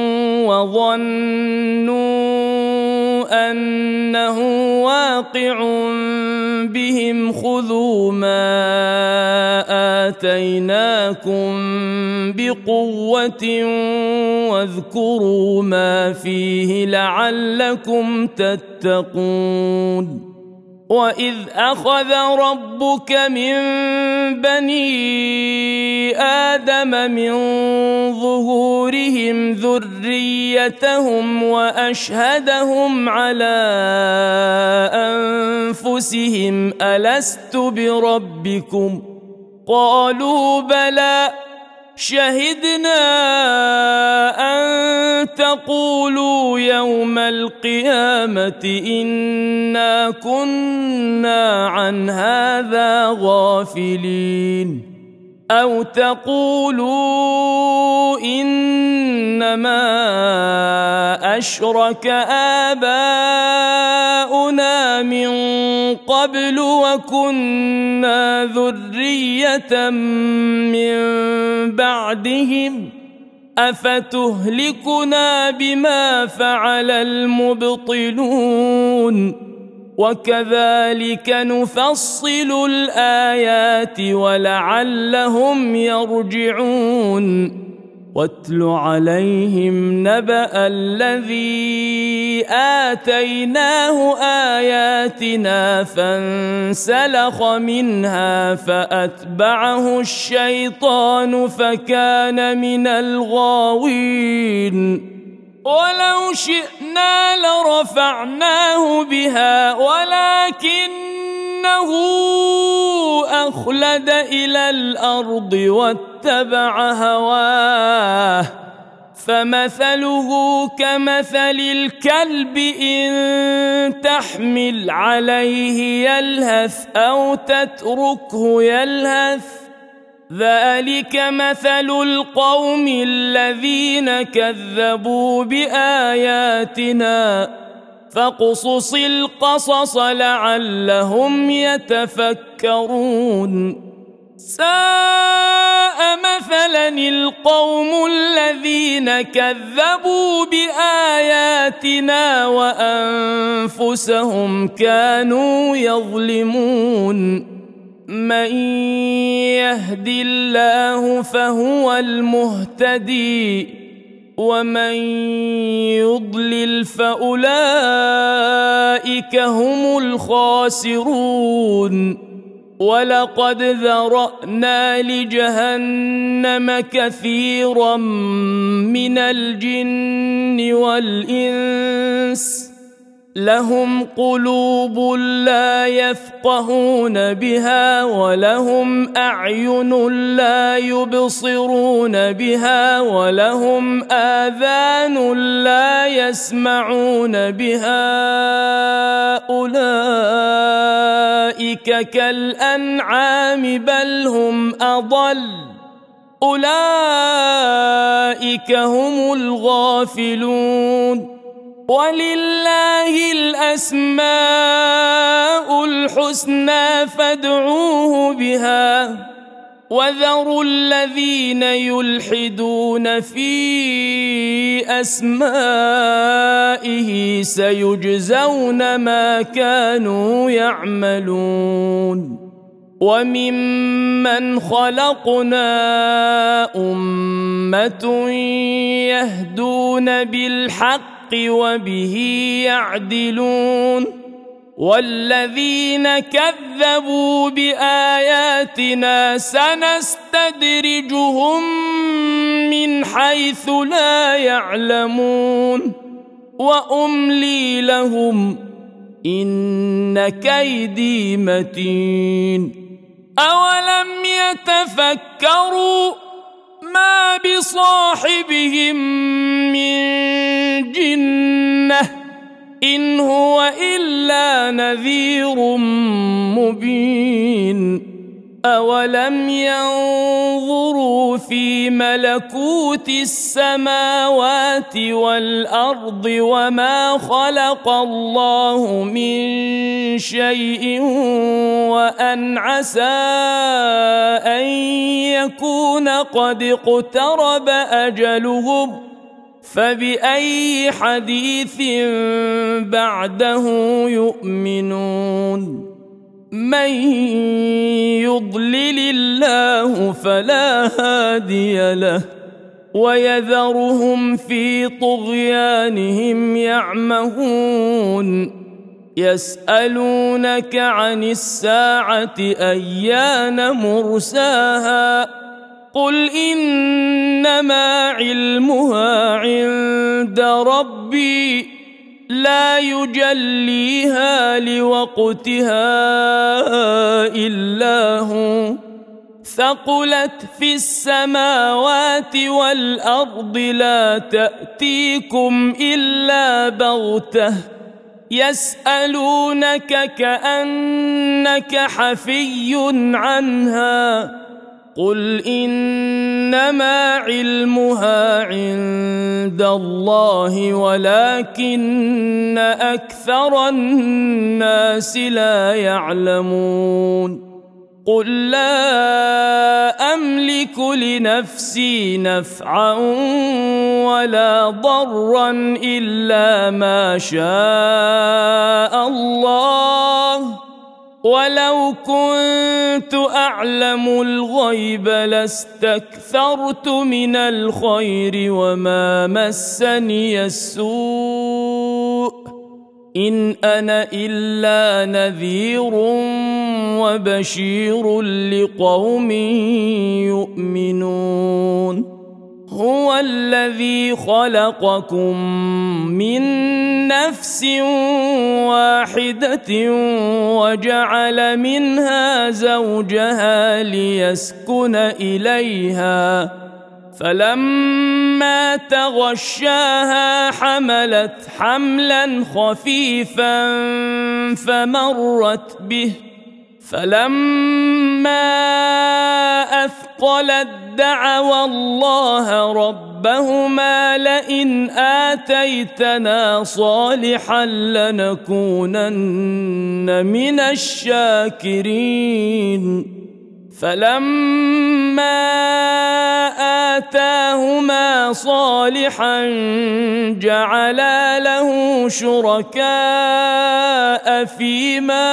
وظنوا أنه واقع بهم خذوا ما آتيناكم بقوة واذكروا ما فيه لعلكم تتقون. وإذ أخذ ربك من بني آدم من ظهورهم ذريتهم وأشهدهم على أنفسهم ألست بربكم قالوا بلى شهدنا أن تقولوا يوم القيامة إنا كنا عن هذا غافلين أو تقولوا إنما أشرك آباؤنا من قبل وكنا ذرية من بعدهم أفتهلكنا بما فعل المبطلون وكذلك نفصل الآيات ولعلهم يرجعون. واتل عليهم نبأ الذي آتيناه آياتنا فانسلخ منها فأتبعه الشيطان فكان من الغاوين. ولو شئنا لرفعناه بها ولكنه أخلد إلى الأرض واتبع هواه فمثله كمثل الكلب إن تحمل عليه يلهث أو تتركه يلهث ذلك مثل القوم الذين كذبوا بآياتنا فاقصص القصص لعلهم يتفكرون. ساء مثلا القوم الذين كذبوا بآياتنا وأنفسهم كانوا يظلمون. من يهد الله فهو المهتدي ومن يضلل فأولئك هم الخاسرون. ولقد ذرأنا لجهنم كثيرا من الجن والإنس لهم قلوب لا يفقهون بها ولهم أعين لا يبصرون بها ولهم آذان لا يسمعون بها أولئك كالأنعام بل هم أضل أولئك هم الغافلون ولله الأسماء الحسنى فادعوه بها وذروا الذين يلحدون في أسمائه سيجزون ما كانوا يعملون وممن خلقنا أمة يهدون بالحق وبه يعدلون والذين كذبوا بآياتنا سنستدرجهم من حيث لا يعلمون وأملي لهم إن كيدي متين أولم يتفكروا ما بصاحبهم من جنة إن هو إلا نذير مبين أولم ينظروا في ملكوت السماوات والأرض وما خلق الله من شيء وأن عسى أن يكون قد اقترب أجلهم فبأي حديث بعده يؤمنون من يضلل الله فلا هادي له ويذرهم في طغيانهم يعمهون يسألونك عن الساعة أيان مرساها قل إنما علمها عند ربي لا يجليها لوقتها إلا هو ثقلت في السماوات والأرض لا تأتيكم إلا بغتة يسألونك كأنك حفي عنها قل إنما علمها عند الله ولكن أكثر الناس لا يعلمون قل لا أملك لنفسي نفعا ولا ضرا إلا ما شاء الله ولو كنت أعلم الغيب لاستكثرت من الخير وما مسني السوء إن أنا إلا نذير وبشير لقوم يؤمنون هو الذي خلقكم من نفس واحدة وجعل منها زوجها ليسكن إليها فلما تغشاها حملت حملا خفيفا فمرت به فلما أثقلت دعوا الله ربهما لئن آتيتنا صالحا لنكونن من الشاكرين فلما آتاهما صالحا جعلا له شركاء فيما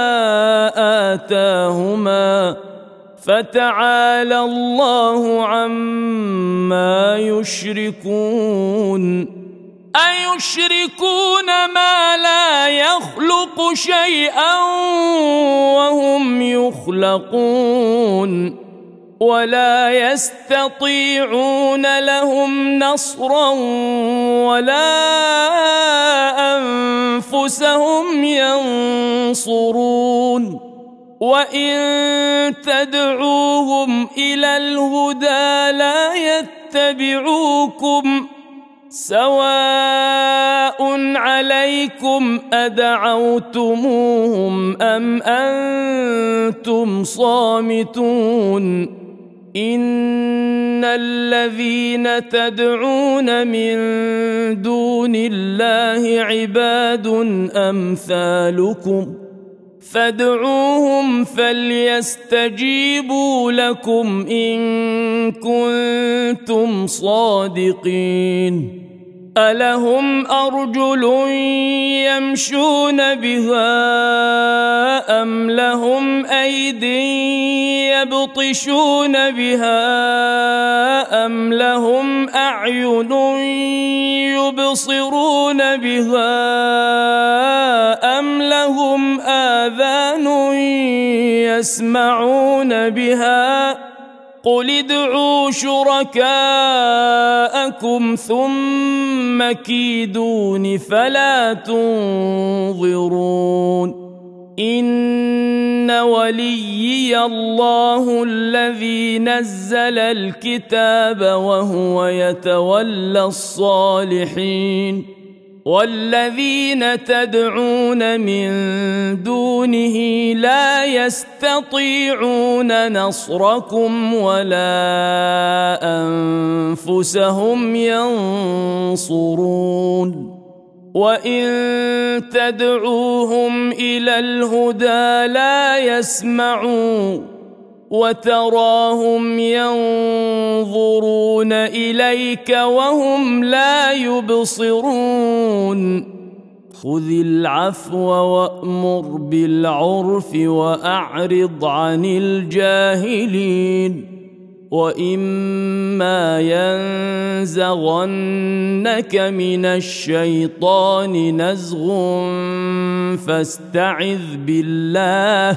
آتاهما فتعالى الله عما يشركون أيشركون ما لا يخلق شيئا وهم يخلقون ولا يستطيعون لهم نصرا ولا أنفسهم ينصرون وإن تدعوهم إلى الهدى لا يتبعوكم سواء عليكم أدعوتموهم أم أنتم صامتون إن الذين تدعون من دون الله عباد أمثالكم فادعوهم فليستجيبوا لكم إن كنتم صادقين ألهم أرجل يمشون بها أم لهم أيد يبطشون بها أم لهم أعين يبصرون بها أم لهم آذان يسمعون بها قل ادعوا شركاءكم ثم كيدون فلا تنظرون إن وليي الله الذي نزل الكتاب وهو يتولى الصالحين والذين تدعون من دونه لا يستطيعون نصركم ولا أنفسهم ينصرون وإن تدعوهم إلى الهدى لا يسمعون وتراهم ينظرون إليك وهم لا يبصرون خذ العفو وأمر بالعرف وأعرض عن الجاهلين وإما ينزغنك من الشيطان نزغ فاستعذ بالله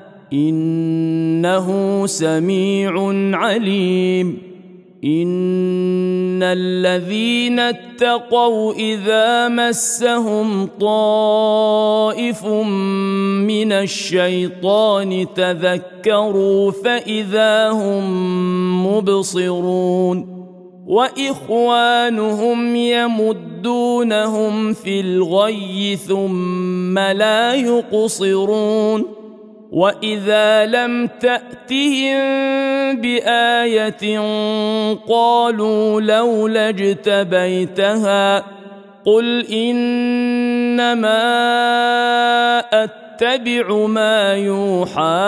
إنه سميع عليم إن الذين اتقوا إذا مسهم طائف من الشيطان تذكروا فإذا هم مبصرون وإخوانهم يمدونهم في الغي ثم لا يقصرون وإذا لم تأتهم بآية قالوا لولا اجتبيتها قل إنما أتبع ما يوحى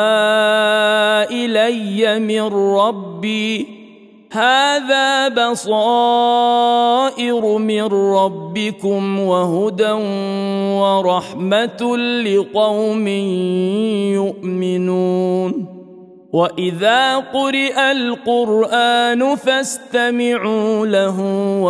إلي من ربي هذا بصائر من ربكم وهدى ورحمة لقوم يؤمنون وإذا قرئ القرآن فاستمعوا له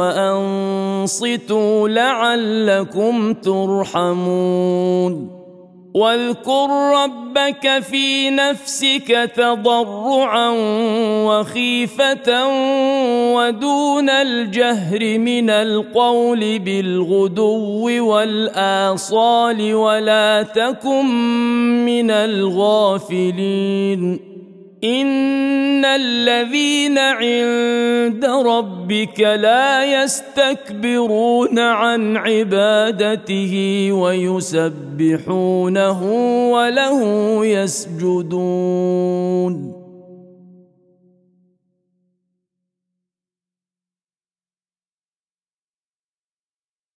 وأنصتوا لعلكم ترحمون واذكر ربك في نفسك تضرعا وخيفة ودون الجهر من القول بالغدو والآصال ولا تكن من الغافلين إن الذين عند ربك لا يستكبرون عن عبادته ويسبحونه وله يسجدون